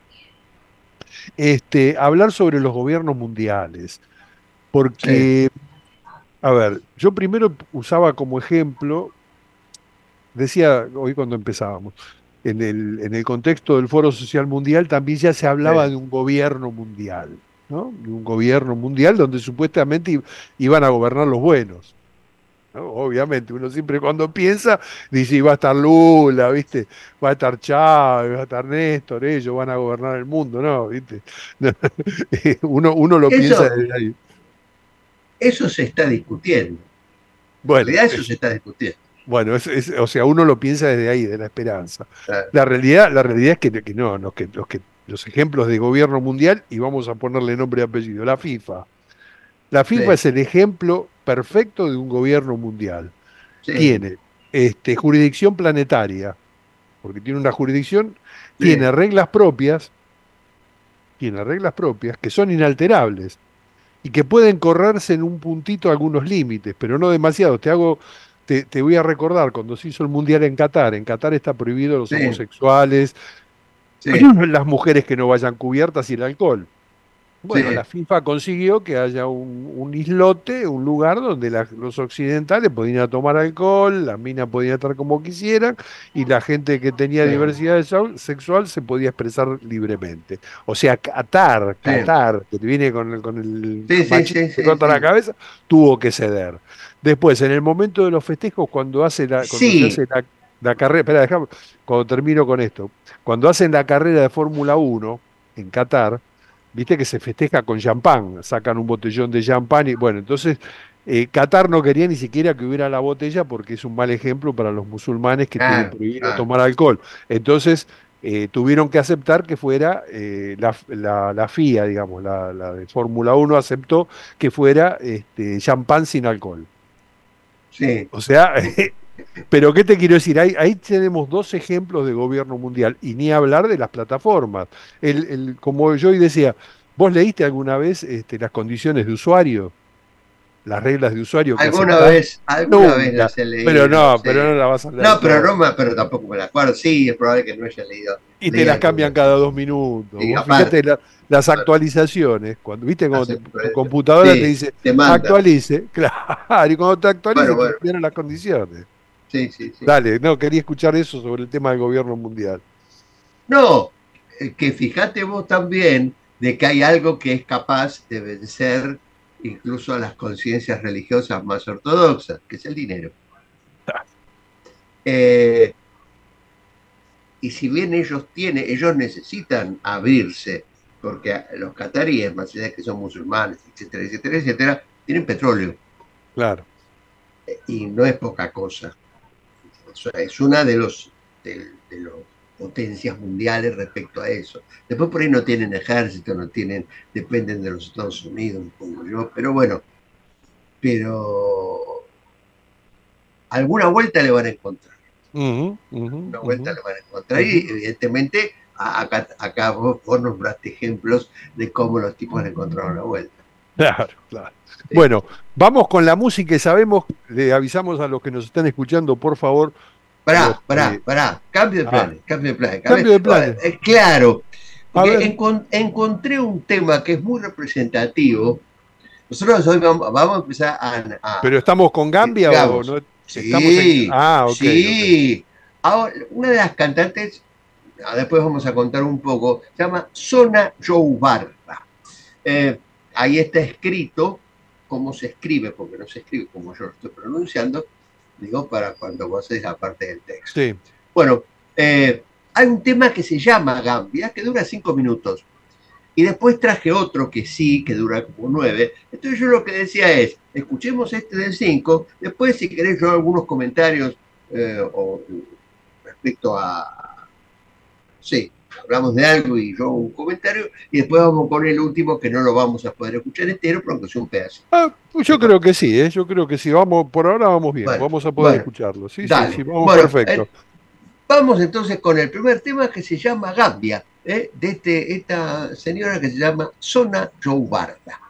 Speaker 2: hablar sobre los gobiernos mundiales. Porque, a ver, yo primero usaba como ejemplo, decía hoy cuando empezábamos, en el contexto del Foro Social Mundial también ya se hablaba
Speaker 17: Sí.
Speaker 2: de un gobierno mundial, ¿no? De un gobierno mundial donde supuestamente iban a gobernar los buenos, ¿no? Obviamente, uno siempre cuando piensa, dice, y va a estar Lula, ¿viste? Va a estar Chávez, va a estar Néstor, ellos van a gobernar el mundo, ¿no? ¿Viste? Uno lo piensa
Speaker 17: Eso,
Speaker 2: desde ahí.
Speaker 17: eso se está discutiendo. En
Speaker 2: Bueno,
Speaker 17: realidad eso se está discutiendo.
Speaker 2: bueno, o sea, uno lo piensa desde ahí, de la esperanza.
Speaker 17: Claro.
Speaker 2: La realidad es que no, los ejemplos de gobierno mundial, y vamos a ponerle nombre y apellido, la FIFA. La FIFA
Speaker 17: Sí.
Speaker 2: es el ejemplo perfecto de un gobierno mundial.
Speaker 17: Sí.
Speaker 2: Tiene jurisdicción planetaria, porque tiene una jurisdicción,
Speaker 17: Sí.
Speaker 2: tiene reglas propias que son inalterables y que pueden correrse en un puntito algunos límites, pero no demasiado. Te voy a recordar, cuando se hizo el Mundial en Qatar está prohibido los
Speaker 17: Sí.
Speaker 2: homosexuales,
Speaker 17: Sí.
Speaker 2: las mujeres que no vayan cubiertas y el alcohol. Bueno,
Speaker 17: Sí.
Speaker 2: la FIFA consiguió que haya un islote, un lugar donde los occidentales podían ir a tomar alcohol, las minas podían estar como quisieran, y la gente que tenía
Speaker 17: Sí.
Speaker 2: diversidad sexual se podía expresar libremente. O sea, Qatar, que te viene con el
Speaker 17: Sí, sí,
Speaker 2: machete
Speaker 17: sí,
Speaker 2: que
Speaker 17: sí,
Speaker 2: corta
Speaker 17: sí.
Speaker 2: la cabeza, tuvo que ceder. Después, en el momento de los festejos, cuando
Speaker 17: Sí.
Speaker 2: se hace la carrera, espera, cuando termino con esto, cuando hacen la carrera de Fórmula 1 en Qatar, viste que se festeja con champán, sacan un botellón de champán y bueno, entonces Qatar no quería ni siquiera que hubiera la botella porque es un mal ejemplo para los musulmanes que tienen
Speaker 17: Claro,
Speaker 2: prohibido
Speaker 17: claro.
Speaker 2: tomar alcohol. Entonces tuvieron que aceptar que fuera la FIA, digamos, la de Fórmula 1 aceptó que fuera champán sin alcohol.
Speaker 17: Sí.
Speaker 2: O sea, pero ¿qué te quiero decir? Ahí tenemos 2 ejemplos de gobierno mundial y ni hablar de las plataformas. Como yo hoy decía, ¿vos leíste alguna vez las condiciones de usuario? Las reglas de usuario que
Speaker 17: Alguna
Speaker 2: aceptás?
Speaker 17: vez las he leído.
Speaker 2: Pero no,
Speaker 17: sí.
Speaker 2: pero no la vas a leer.
Speaker 17: No, pero,
Speaker 2: todas.
Speaker 17: pero tampoco me la acuerdo. Sí, es probable que no haya leído.
Speaker 2: Y te
Speaker 17: leí
Speaker 2: las
Speaker 17: alguna.
Speaker 2: cambian cada 2 minutos.
Speaker 17: Sí,
Speaker 2: Vos
Speaker 17: aparte.
Speaker 2: fíjate las actualizaciones, cuando
Speaker 17: Las
Speaker 2: tu
Speaker 17: actualizaciones.
Speaker 2: computadora
Speaker 17: Sí,
Speaker 2: te dice
Speaker 17: te manda.
Speaker 2: actualice, claro, y cuando te actualice
Speaker 17: Bueno.
Speaker 2: cambiaron las condiciones.
Speaker 17: Sí, sí, sí.
Speaker 2: Dale, no, quería escuchar eso sobre el tema del gobierno mundial.
Speaker 17: No, que fíjate vos también de que hay algo que es capaz de vencer incluso a las conciencias religiosas más ortodoxas, que es el dinero. Y si bien ellos necesitan abrirse, porque los cataríes, más allá de que son musulmanes, etcétera, etcétera, etcétera, tienen petróleo.
Speaker 2: Claro.
Speaker 17: Y no es poca cosa. Es una de los potencias mundiales respecto a eso. Después por ahí no tienen ejército, dependen de los Estados Unidos, supongo yo, pero bueno, alguna vuelta le van a encontrar. Una vuelta le van a encontrar y evidentemente acá vos nombraste ejemplos de cómo los tipos le encontraron la vuelta.
Speaker 2: Claro, claro. Sí. Bueno, vamos con la música y le avisamos a los que nos están escuchando, por favor,
Speaker 17: Pará. Cambio de planes.
Speaker 2: Cambio de planes.
Speaker 17: Claro. Porque encontré un tema que es muy representativo. Nosotros hoy vamos a empezar a
Speaker 2: ¿Pero estamos con Gambia o no?
Speaker 17: Sí.
Speaker 2: Ok.
Speaker 17: Sí. Ahora, una de las cantantes, después vamos a contar un poco, se llama Sona Joubarda. Ahí está escrito cómo se escribe, porque no se escribe como yo lo estoy pronunciando, digo, para cuando vos haces la parte del texto.
Speaker 2: Sí.
Speaker 17: Bueno, hay un tema que se llama Gambia, que dura 5 minutos. Y después traje otro que sí, que dura como 9. Entonces yo lo que decía es, escuchemos este de 5, después si querés yo algunos comentarios respecto a... Sí, hablamos de algo y yo un comentario, y después vamos con el último que no lo vamos a poder escuchar entero, pero aunque sea un pedacito.
Speaker 2: Yo creo que sí, yo creo que sí. Por ahora vamos bien, vamos a poder escucharlo. Sí, vamos perfecto.
Speaker 17: Vamos entonces con el primer tema que se llama Gambia, de esta señora que se llama Sona Joubarda.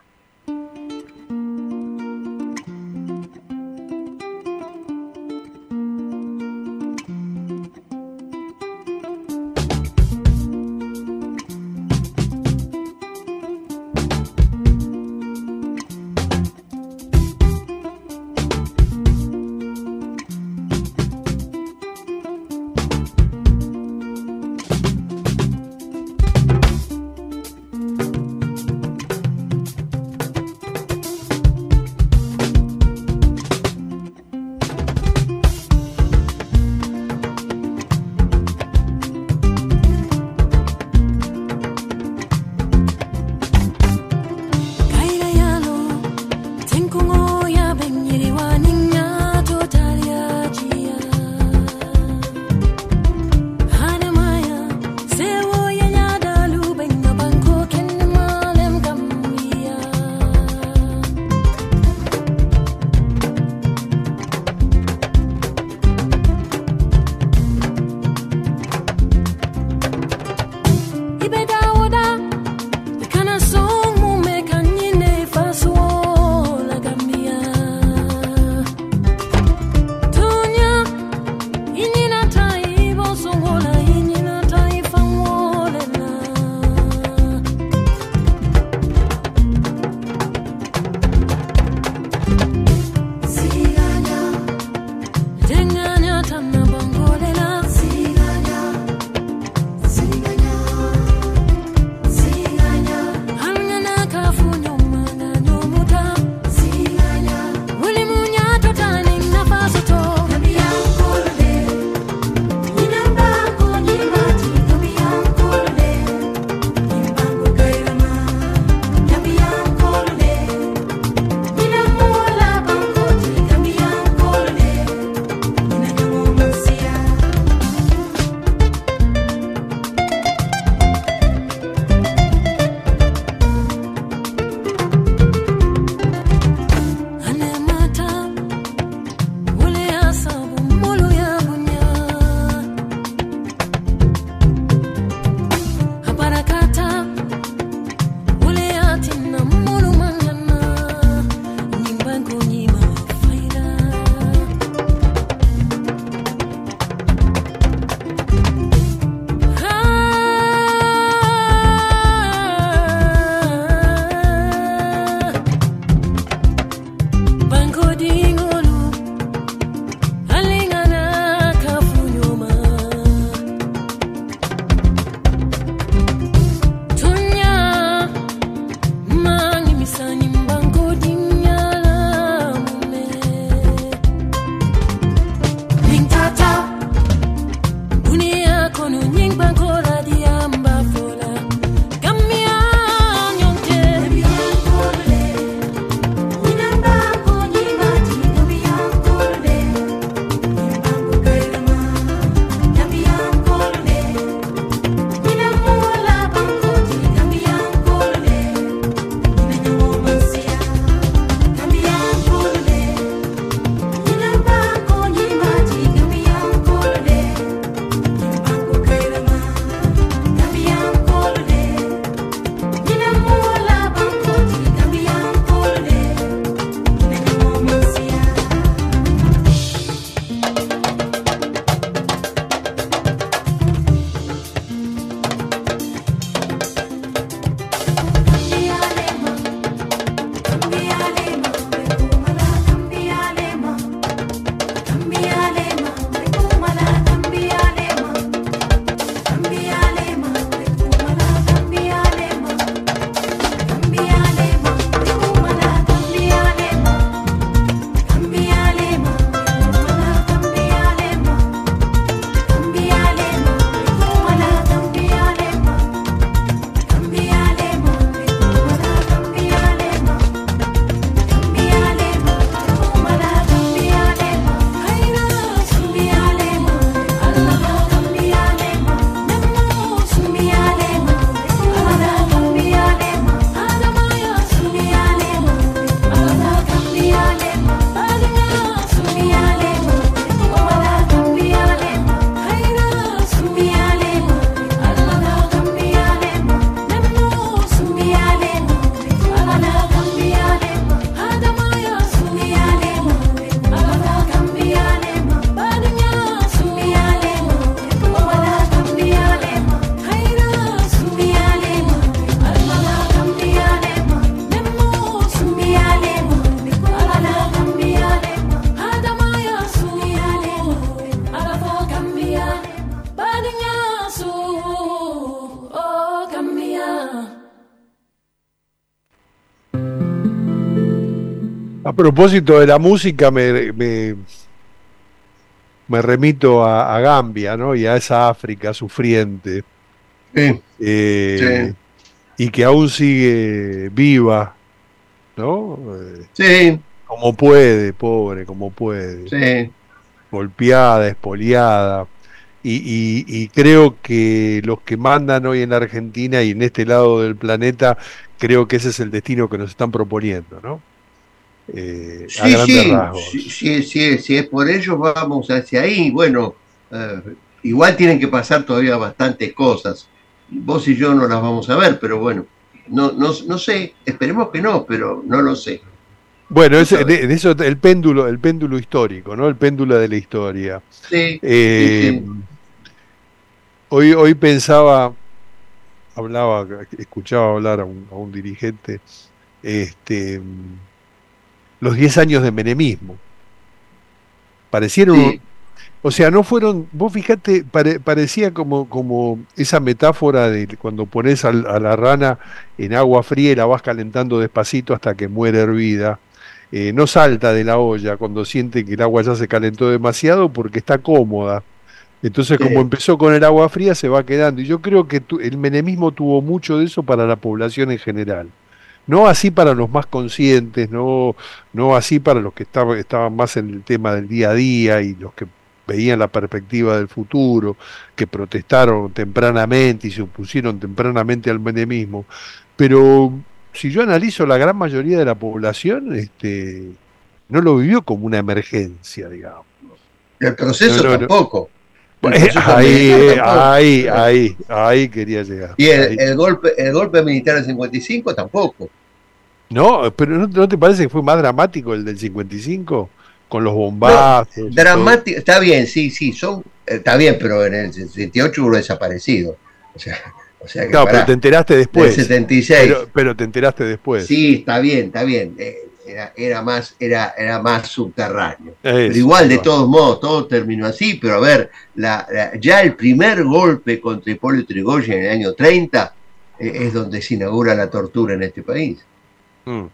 Speaker 2: A propósito de la música, me remito a Gambia, ¿no? Y a esa África sufriente.
Speaker 17: Sí.
Speaker 2: Y que aún sigue viva, ¿no?
Speaker 17: Sí.
Speaker 2: Como puede, pobre, como puede.
Speaker 17: Sí.
Speaker 2: Golpeada, expoliada. Y creo que los que mandan hoy en la Argentina y en este lado del planeta, creo que ese es el destino que nos están proponiendo, ¿no? A grandes rasgos.
Speaker 17: Si es por ellos, vamos hacia ahí. Bueno, igual tienen que pasar todavía bastantes cosas. Vos y yo no las vamos a ver, pero bueno, no sé, esperemos que no, pero no lo sé.
Speaker 2: Bueno, de eso el péndulo histórico, ¿no? El péndulo de la historia.
Speaker 17: Sí.
Speaker 2: Hoy pensaba, escuchaba hablar a un dirigente, los 10 años de menemismo. Parecieron,
Speaker 17: Sí.
Speaker 2: o sea, no fueron, vos fijate, parecía como esa metáfora de cuando pones a la rana en agua fría y la vas calentando despacito hasta que muere hervida. No salta de la olla cuando siente que el agua ya se calentó demasiado porque está cómoda. Entonces, como empezó con el agua fría, se va quedando. Y yo creo que el menemismo tuvo mucho de eso para la población en general. No así para los más conscientes, no así para los que estaban más en el tema del día a día y los que veían la perspectiva del futuro, que protestaron tempranamente y se opusieron tempranamente al menemismo. Pero si yo analizo la gran mayoría de la población, no lo vivió como una emergencia, digamos.
Speaker 17: El proceso tampoco.
Speaker 2: Ahí quería llegar.
Speaker 17: Y el golpe militar del 55 tampoco.
Speaker 2: No, pero ¿no te parece que fue más dramático el del 55? Con los bombazos.
Speaker 17: Dramático, está bien, sí, está bien, pero en el 68 hubo desaparecido. O sea que
Speaker 2: no, pero te enteraste después.
Speaker 17: En el 76.
Speaker 2: Pero te enteraste después.
Speaker 17: Sí, está bien. Era más subterráneo. Pero igual, de todos modos, todo terminó así. Pero a ver, ya el primer golpe contra Hipólito Yrigoyen en el año 30 es donde se inaugura la tortura en este país. ¿No?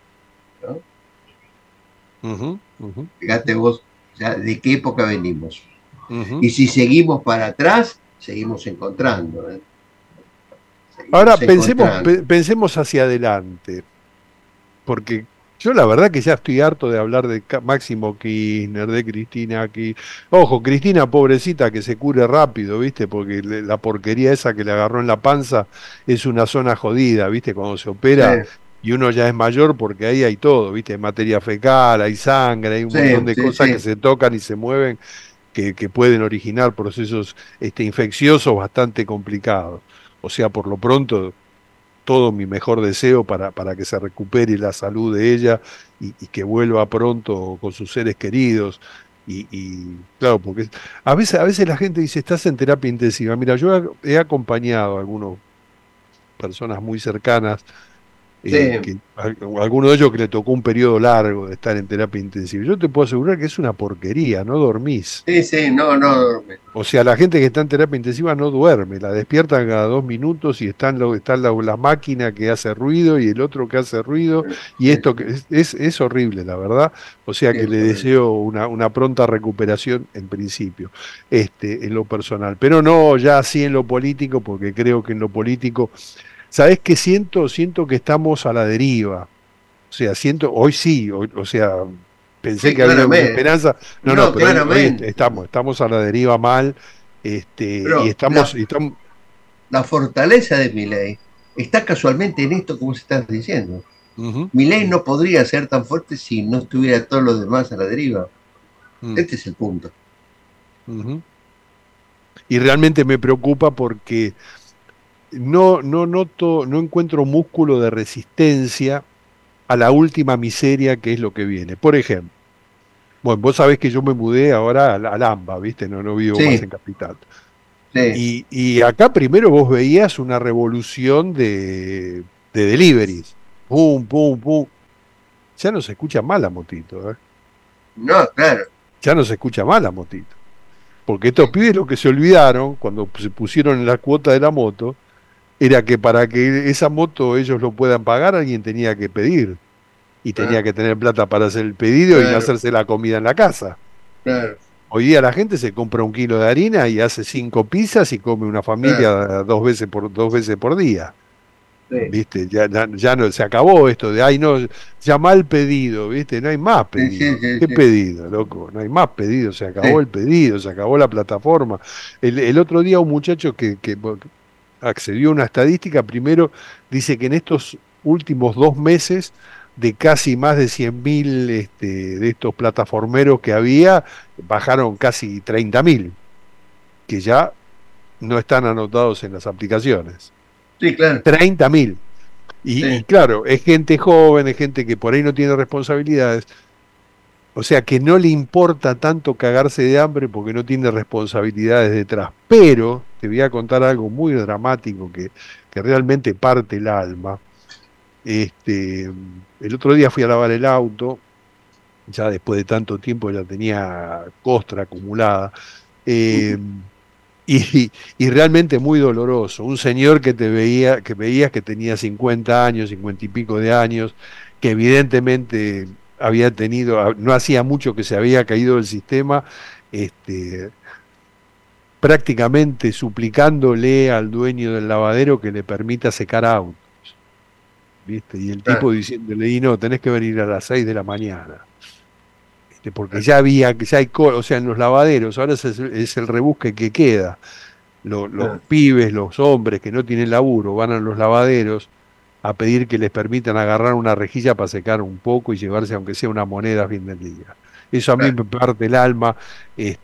Speaker 17: Fíjate vos, ya de qué época venimos. Y si seguimos para atrás, seguimos encontrando.
Speaker 2: Ahora pensemos hacia adelante, porque yo la verdad que ya estoy harto de hablar de Máximo Kirchner, de Cristina aquí. Ojo, Cristina pobrecita que se cure rápido, ¿viste? Porque la porquería esa que le agarró en la panza es una zona jodida, ¿viste? Cuando se opera y uno ya es mayor, porque ahí hay todo, ¿viste? Hay materia fecal, hay sangre, hay un montón de cosas que se tocan y se mueven que pueden originar procesos infecciosos bastante complicados. O sea, por lo pronto, todo mi mejor deseo para que se recupere la salud de ella y que vuelva pronto con sus seres queridos. Y claro, porque a veces la gente dice, estás en terapia intensiva. Mira, yo he acompañado a algunas personas muy cercanas, alguno de ellos que le tocó un periodo largo de estar en terapia intensiva. Yo te puedo asegurar que es una porquería, no dormís.
Speaker 17: No duerme.
Speaker 2: O sea, la gente que está en terapia intensiva no duerme, la despiertan cada 2 minutos y está la máquina que hace ruido y el otro que hace ruido, y esto que es horrible, la verdad. O sea que le deseo una pronta recuperación en principio, en lo personal. Pero no ya así en lo político, porque creo que en lo político, ¿sabés qué siento? Siento que estamos a la deriva. O sea, hoy sí, o sea, pensé que había una esperanza. No, pero hoy estamos a la deriva mal, y estamos.
Speaker 17: La fortaleza de Milei está casualmente en esto, como se está diciendo. Milei no podría ser tan fuerte si no estuviera todos los demás a la deriva. Este es el punto.
Speaker 2: Y realmente me preocupa porque no encuentro músculo de resistencia a la última miseria que es lo que viene. Por ejemplo, bueno, vos sabés que yo me mudé ahora a Lamba, ¿viste? No vivo más en Capital. Y acá primero vos veías una revolución de deliveries. Pum, pum, pum. Ya no se escucha mal la motito, ¿eh?
Speaker 17: No, claro.
Speaker 2: Ya no se escucha mal la motito. Porque estos pibes lo que se olvidaron cuando se pusieron en la cuota de la moto era que para que esa moto ellos lo puedan pagar alguien tenía que pedir. y tenía que tener plata para hacer el pedido y no hacerse la comida en la casa.
Speaker 17: Claro.
Speaker 2: Hoy día la gente se compra 1 kilo de harina y hace 5 pizzas y come una familia 2 veces por día.
Speaker 17: Sí.
Speaker 2: ¿Viste? Ya no se acabó esto de, ay, no, llama al pedido, ¿viste? No hay más pedido. ¿Qué pedido, loco? No hay más pedido, se acabó el pedido, se acabó la plataforma. El otro día un muchacho que accedió a una estadística, primero dice que en estos últimos 2 meses, de casi más de 100.000 de estos plataformeros que había, bajaron casi 30.000, que ya no están anotados en las aplicaciones.
Speaker 17: Sí, claro.
Speaker 2: 30.000. Y claro, es gente joven, es gente que por ahí no tiene responsabilidades. O sea, que no le importa tanto cagarse de hambre porque no tiene responsabilidades detrás. Pero te voy a contar algo muy dramático que realmente parte el alma. El otro día fui a lavar el auto, ya después de tanto tiempo ya tenía costra acumulada. Y realmente muy doloroso. Un señor que veías que tenía 50 años, 50 y pico de años, que evidentemente había tenido, no hacía mucho que se había caído del sistema, prácticamente suplicándole al dueño del lavadero que le permita secar autos. ¿Viste? Y el tipo diciéndole, y no, tenés que venir a las 6 de la mañana. Porque ya hay o sea, en los lavaderos, ahora es el rebusque que queda. Los pibes, los hombres que no tienen laburo, van a los lavaderos a pedir que les permitan agarrar una rejilla para secar un poco y llevarse aunque sea una moneda a fin del día. Eso a mí me parte el alma, y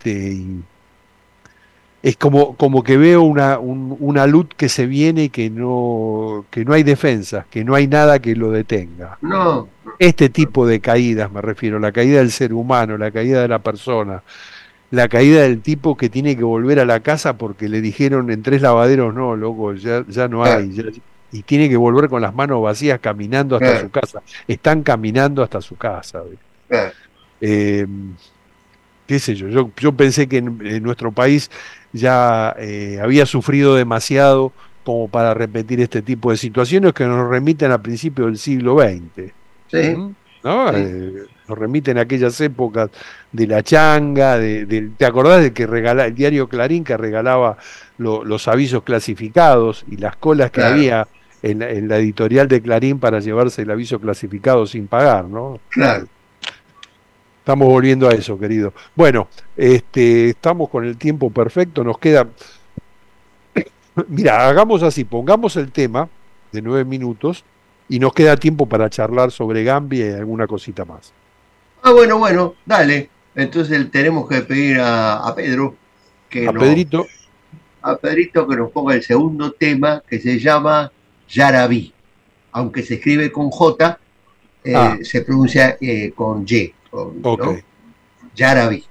Speaker 2: es como que veo una luz que se viene y que no hay defensas, que no hay nada que lo detenga.
Speaker 17: No.
Speaker 2: Este tipo de caídas me refiero, la caída del ser humano, la caída de la persona, la caída del tipo que tiene que volver a la casa porque le dijeron en 3 lavaderos, no, loco, ya no hay, y tiene que volver con las manos vacías caminando hasta su casa. Están caminando hasta su casa. Qué sé yo pensé que en nuestro país ya había sufrido demasiado como para repetir este tipo de situaciones que nos remiten a principios del siglo XX.
Speaker 17: Sí.
Speaker 2: ¿No? Nos remiten a aquellas épocas de la changa, ¿te acordás de que el diario Clarín que regalaba los avisos clasificados y las colas que había en la editorial de Clarín para llevarse el aviso clasificado sin pagar, ¿no?
Speaker 17: Claro.
Speaker 2: Estamos volviendo a eso, querido. Bueno, estamos con el tiempo perfecto, nos queda... Mira, hagamos así, pongamos el tema de 9 minutos y nos queda tiempo para charlar sobre Gambia y alguna cosita más.
Speaker 17: Bueno, dale. Entonces tenemos que pedir a Pedro
Speaker 2: Pedrito
Speaker 17: que nos ponga el segundo tema, que se llama Yarabí. Aunque se escribe con J, se pronuncia con Y. ¿no? Yarabí.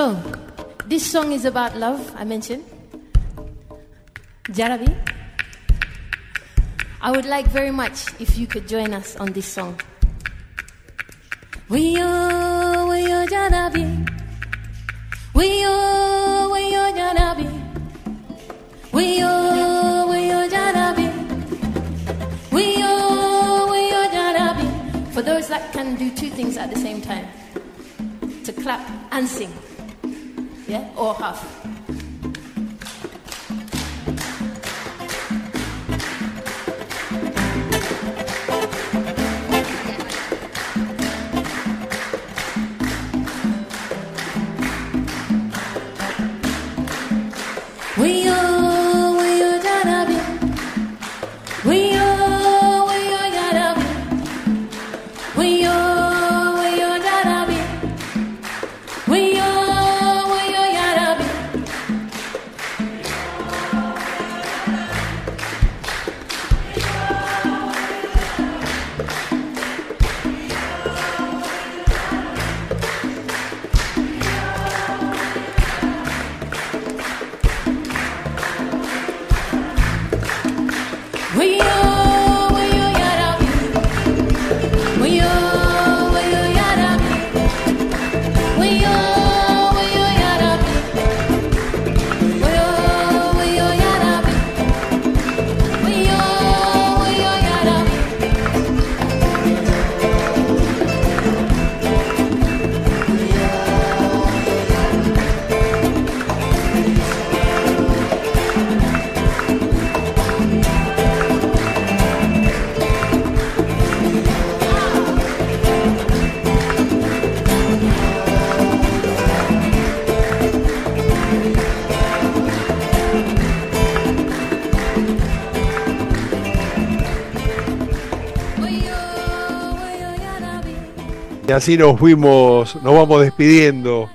Speaker 18: So, this song is about love, I mentioned. Jarabi, I would like very much if you could join us on this song. We yo Jarabi. We yo Jarabi. We yo Jarabi. We yo Jarabi. For those that can do two things at the same time, to clap and sing, yeah, or half. We yo Jarabi. We yo Jarabi. We yo Jarabi. We yo Jarabi. We yo Jarabi. We yo Jarabi. We yo Jarabi. We yo Jarabi. We yo Jarabi.
Speaker 2: Y así nos vamos despidiendo,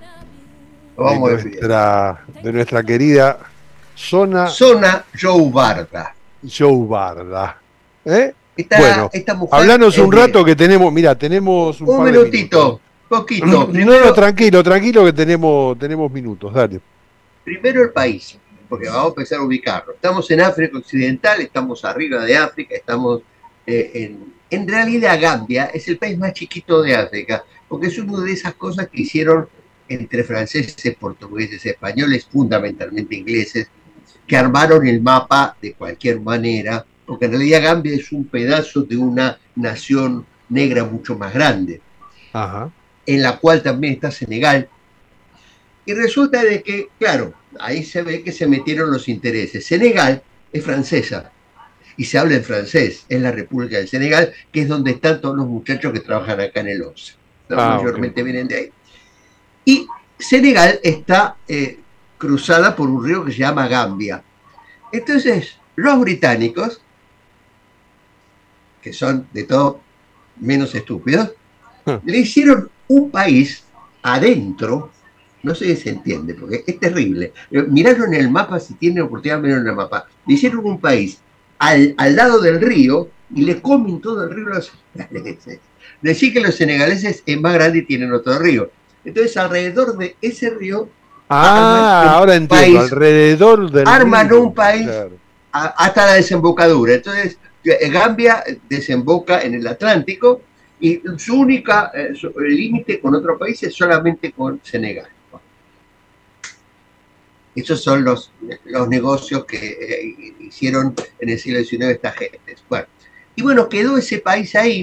Speaker 2: de nuestra querida Zona
Speaker 17: Joe Barda.
Speaker 2: Joe Barda.
Speaker 17: Esta mujer
Speaker 2: hablanos un rato que tenemos un par de
Speaker 17: minutito,
Speaker 2: minutos.
Speaker 17: poquito.
Speaker 2: No, tranquilo que tenemos minutos, dale.
Speaker 17: Primero el país, porque vamos a empezar a ubicarlo. Estamos en África Occidental, estamos arriba de África, estamos en realidad Gambia es el país más chiquito de África, porque es una de esas cosas que hicieron entre franceses, portugueses, españoles, fundamentalmente ingleses, que armaron el mapa de cualquier manera, porque en realidad Gambia es un pedazo de una nación negra mucho más grande, en la cual también está Senegal. Y resulta de que, claro, ahí se ve que se metieron los intereses. Senegal es francesa y se habla en francés, es la República del Senegal, que es donde están todos los muchachos que trabajan acá en el ONCE. Mayormente vienen de ahí. Y Senegal está cruzada por un río que se llama Gambia. Entonces, los británicos, que son de todo menos estúpidos, le hicieron un país adentro. No sé si se entiende, porque es terrible. Mirarlo en el mapa, si tienen oportunidad de mirarlo en el mapa. Le hicieron un país al lado del río y le comen todo el río a los senegaleses. Decir que los senegaleses es más grande y tienen otro río. Entonces, alrededor de ese río...
Speaker 2: ahora entiendo, alrededor del
Speaker 17: arman
Speaker 2: río,
Speaker 17: un país,
Speaker 2: claro,
Speaker 17: hasta la desembocadura. Entonces, Gambia desemboca en el Atlántico y su única límite con otro país es solamente con Senegal. Esos son los negocios que hicieron en el siglo XIX esta gente. Bueno, y bueno, quedó ese país ahí.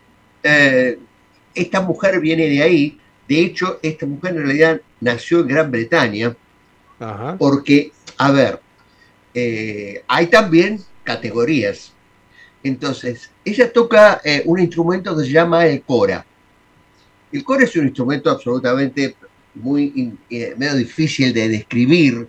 Speaker 17: Esta mujer viene de ahí. De hecho, esta mujer en realidad nació en Gran Bretaña. Porque, a ver, hay también categorías. Entonces, ella toca un instrumento que se llama el kora. El kora es un instrumento absolutamente medio difícil de describir,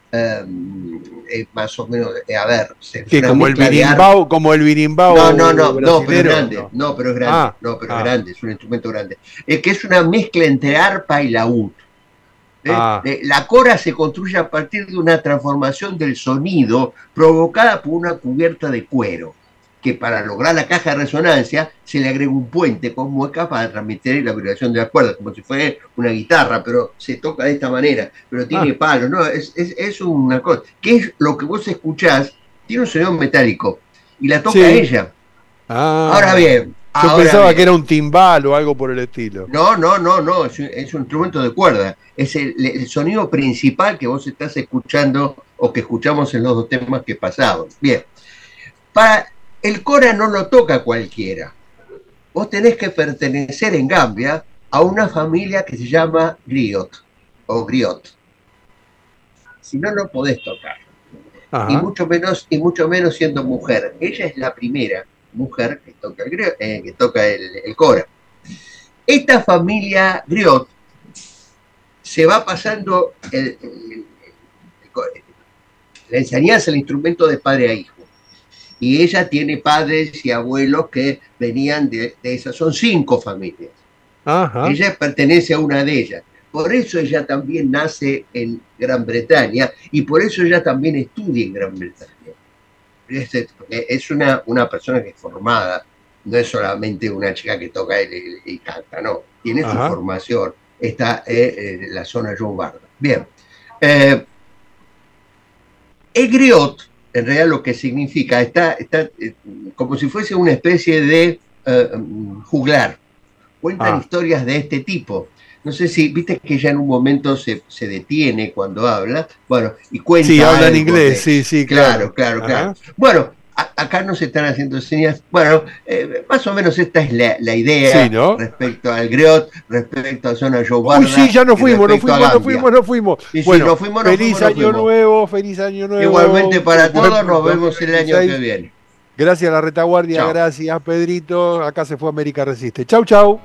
Speaker 17: más o menos, a ver,
Speaker 2: como el birimbao,
Speaker 17: no, pero es grande, no, pero es grande, es un instrumento grande, que es una mezcla entre arpa y laúd. La kora se construye a partir de una transformación del sonido provocada por una cubierta de cuero. que para lograr la caja de resonancia se le agrega un puente con muecas para transmitir la vibración de las cuerdas, como si fuera una guitarra, pero se toca de esta manera, pero tiene palos, ¿no? Es una cosa. ¿Qué es lo que vos escuchás? Tiene un sonido metálico y la toca ella. Ahora bien.
Speaker 2: Yo pensaba que era un timbal o algo por el estilo.
Speaker 17: No, es un instrumento de cuerda. Es el sonido principal que vos estás escuchando o que escuchamos en los dos temas que pasamos. Bien. El cora no lo toca cualquiera. Vos tenés que pertenecer en Gambia a una familia que se llama Griot o Griot. Si no, no podés tocar. Y mucho menos siendo mujer. Ella es la primera mujer que toca el cora. Esta familia Griot se va pasando la enseñanza, el instrumento de padre a hijo. Y ella tiene padres y abuelos que venían de esas, son 5 familias. Ella pertenece a una de ellas. Por eso ella también nace en Gran Bretaña y por eso ella también estudia en Gran Bretaña. Es una persona que es formada, no es solamente una chica que toca y canta, no. Tiene su formación. Está en la zona lombarda. Bien. El griot, en realidad lo que significa, está como si fuese una especie de juglar. Cuentan historias de este tipo. No sé si, viste que ya en un momento se detiene cuando habla, bueno, y cuenta.
Speaker 2: Sí, habla en inglés, sí,
Speaker 17: claro. Bueno, acá no se están haciendo señas. Bueno, más o menos esta es la idea, ¿no? Respecto al griot, respecto a zona yobarda.
Speaker 2: Uy, sí, ya nos fuimos.
Speaker 17: Y
Speaker 2: bueno,
Speaker 17: nos fuimos,
Speaker 2: feliz año nuevo.
Speaker 17: Igualmente para todos, nos vemos el año que viene.
Speaker 2: Gracias a la retaguardia, chau. Gracias Pedrito. Acá se fue América Resiste. Chau.
Speaker 17: Chau.